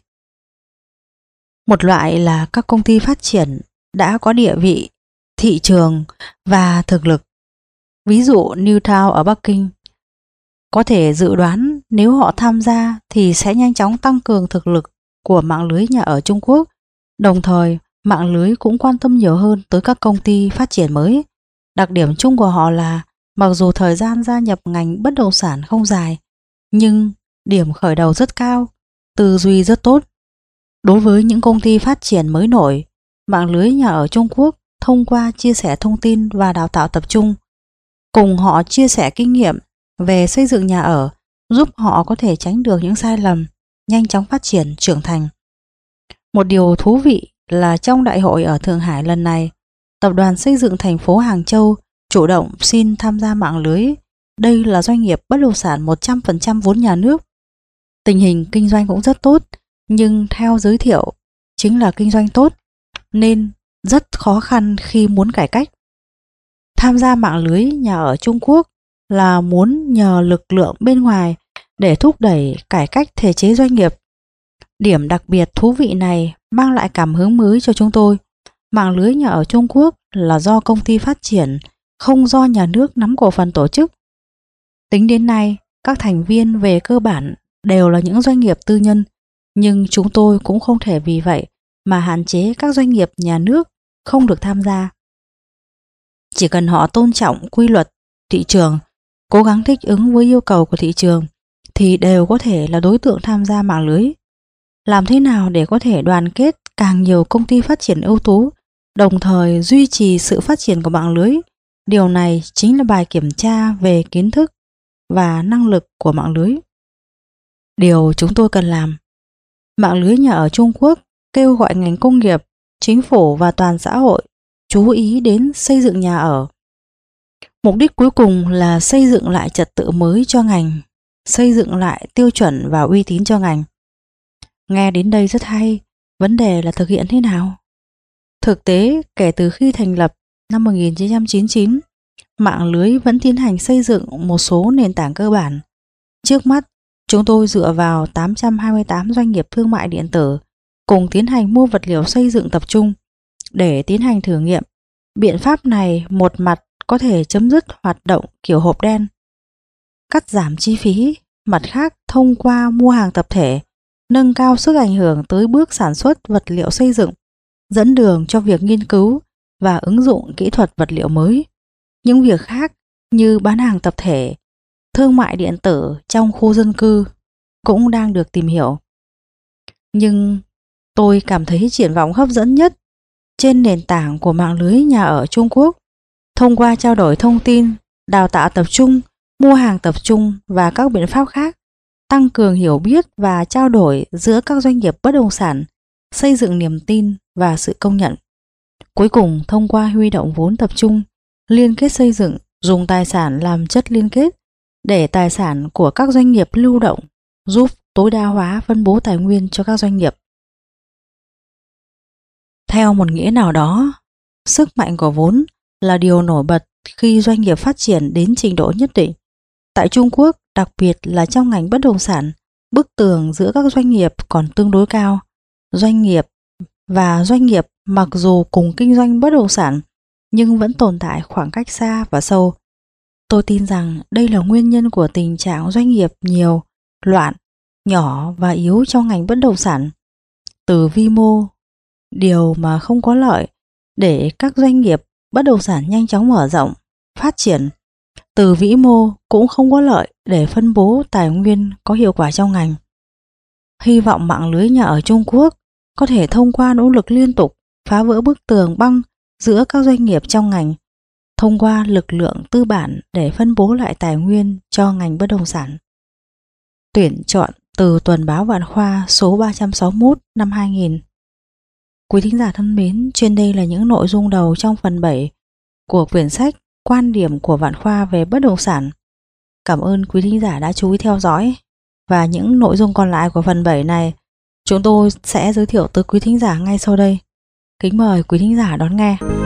Một loại là các công ty phát triển đã có địa vị, thị trường và thực lực. Ví dụ New Town ở Bắc Kinh. Có thể dự đoán nếu họ tham gia thì sẽ nhanh chóng tăng cường thực lực của mạng lưới nhà ở Trung Quốc. Đồng thời, mạng lưới cũng quan tâm nhiều hơn tới các công ty phát triển mới. Đặc điểm chung của họ là mặc dù thời gian gia nhập ngành bất động sản không dài, nhưng điểm khởi đầu rất cao, tư duy rất tốt. Đối với những công ty phát triển mới nổi, mạng lưới nhà ở Trung Quốc thông qua chia sẻ thông tin và đào tạo tập trung, cùng họ chia sẻ kinh nghiệm về xây dựng nhà ở, giúp họ có thể tránh được những sai lầm, nhanh chóng phát triển, trưởng thành. Một điều thú vị là trong đại hội ở Thượng Hải lần này, Tập đoàn Xây dựng thành phố Hàng Châu chủ động xin tham gia mạng lưới. Đây là doanh nghiệp bất động sản 100% vốn nhà nước. Tình hình kinh doanh cũng rất tốt, nhưng theo giới thiệu chính là kinh doanh tốt, nên rất khó khăn khi muốn cải cách. Tham gia mạng lưới nhà ở Trung Quốc là muốn nhờ lực lượng bên ngoài để thúc đẩy cải cách thể chế doanh nghiệp. Điểm đặc biệt thú vị này mang lại cảm hứng mới cho chúng tôi. Mạng lưới nhà ở Trung Quốc là do công ty phát triển, không do nhà nước nắm cổ phần tổ chức. Tính đến nay, các thành viên về cơ bản đều là những doanh nghiệp tư nhân, nhưng chúng tôi cũng không thể vì vậy mà hạn chế các doanh nghiệp nhà nước không được tham gia. Chỉ cần họ tôn trọng quy luật thị trường, cố gắng thích ứng với yêu cầu của thị trường, thì đều có thể là đối tượng tham gia mạng lưới. Làm thế nào để có thể đoàn kết càng nhiều công ty phát triển ưu tú, đồng thời duy trì sự phát triển của mạng lưới, Điều này chính là bài kiểm tra về kiến thức và năng lực của mạng lưới. Điều chúng tôi cần làm. Mạng lưới nhà ở Trung Quốc kêu gọi ngành công nghiệp, chính phủ và toàn xã hội chú ý đến xây dựng nhà ở. Mục đích cuối cùng là xây dựng lại trật tự mới cho ngành, xây dựng lại tiêu chuẩn và uy tín cho ngành. Nghe đến đây rất hay, vấn đề là thực hiện thế nào? Thực tế, kể từ khi thành lập năm 1999, mạng lưới vẫn tiến hành xây dựng một số nền tảng cơ bản. Trước mắt, chúng tôi dựa vào 828 doanh nghiệp thương mại điện tử cùng tiến hành mua vật liệu xây dựng tập trung để tiến hành thử nghiệm. Biện pháp này một mặt có thể chấm dứt hoạt động kiểu hộp đen, cắt giảm chi phí, mặt khác thông qua mua hàng tập thể, nâng cao sức ảnh hưởng tới bước sản xuất vật liệu xây dựng, dẫn đường cho việc nghiên cứu và ứng dụng kỹ thuật vật liệu mới. Những việc khác như bán hàng tập thể, thương mại điện tử trong khu dân cư cũng đang được tìm hiểu. Nhưng tôi cảm thấy triển vọng hấp dẫn nhất trên nền tảng của mạng lưới nhà ở Trung Quốc, thông qua trao đổi thông tin, đào tạo tập trung, mua hàng tập trung và các biện pháp khác, tăng cường hiểu biết và trao đổi giữa các doanh nghiệp bất động sản, xây dựng niềm tin và sự công nhận. Cuối cùng, thông qua huy động vốn tập trung, liên kết xây dựng, dùng tài sản làm chất liên kết để tài sản của các doanh nghiệp lưu động, giúp tối đa hóa phân bố tài nguyên cho các doanh nghiệp. Theo một nghĩa nào đó, sức mạnh của vốn là điều nổi bật khi doanh nghiệp phát triển đến trình độ nhất định. Tại Trung Quốc, đặc biệt là trong ngành bất động sản, bức tường giữa các doanh nghiệp còn tương đối cao. Doanh nghiệp mặc dù cùng kinh doanh bất động sản nhưng vẫn tồn tại khoảng cách xa và sâu. Tôi tin rằng đây là nguyên nhân của tình trạng doanh nghiệp nhiều, loạn, nhỏ và yếu trong ngành bất động sản. Từ vi mô, điều mà không có lợi để các doanh nghiệp bất động sản nhanh chóng mở rộng, phát triển. Từ vĩ mô cũng không có lợi để phân bố tài nguyên có hiệu quả trong ngành. Hy vọng mạng lưới nhà ở Trung Quốc có thể thông qua nỗ lực liên tục phá vỡ bức tường băng giữa các doanh nghiệp trong ngành, thông qua lực lượng tư bản để phân bố lại tài nguyên cho ngành bất động sản. Tuyển chọn từ tuần báo Vạn Khoa số 361 năm 2000. Quý thính giả thân mến, trên đây là những nội dung đầu trong phần 7 của quyển sách Quan điểm của Vạn Khoa về bất động sản. Cảm ơn quý thính giả đã chú ý theo dõi. Và những nội dung còn lại của phần 7 này chúng tôi sẽ giới thiệu tới quý thính giả ngay sau đây. Kính mời quý thính giả đón nghe.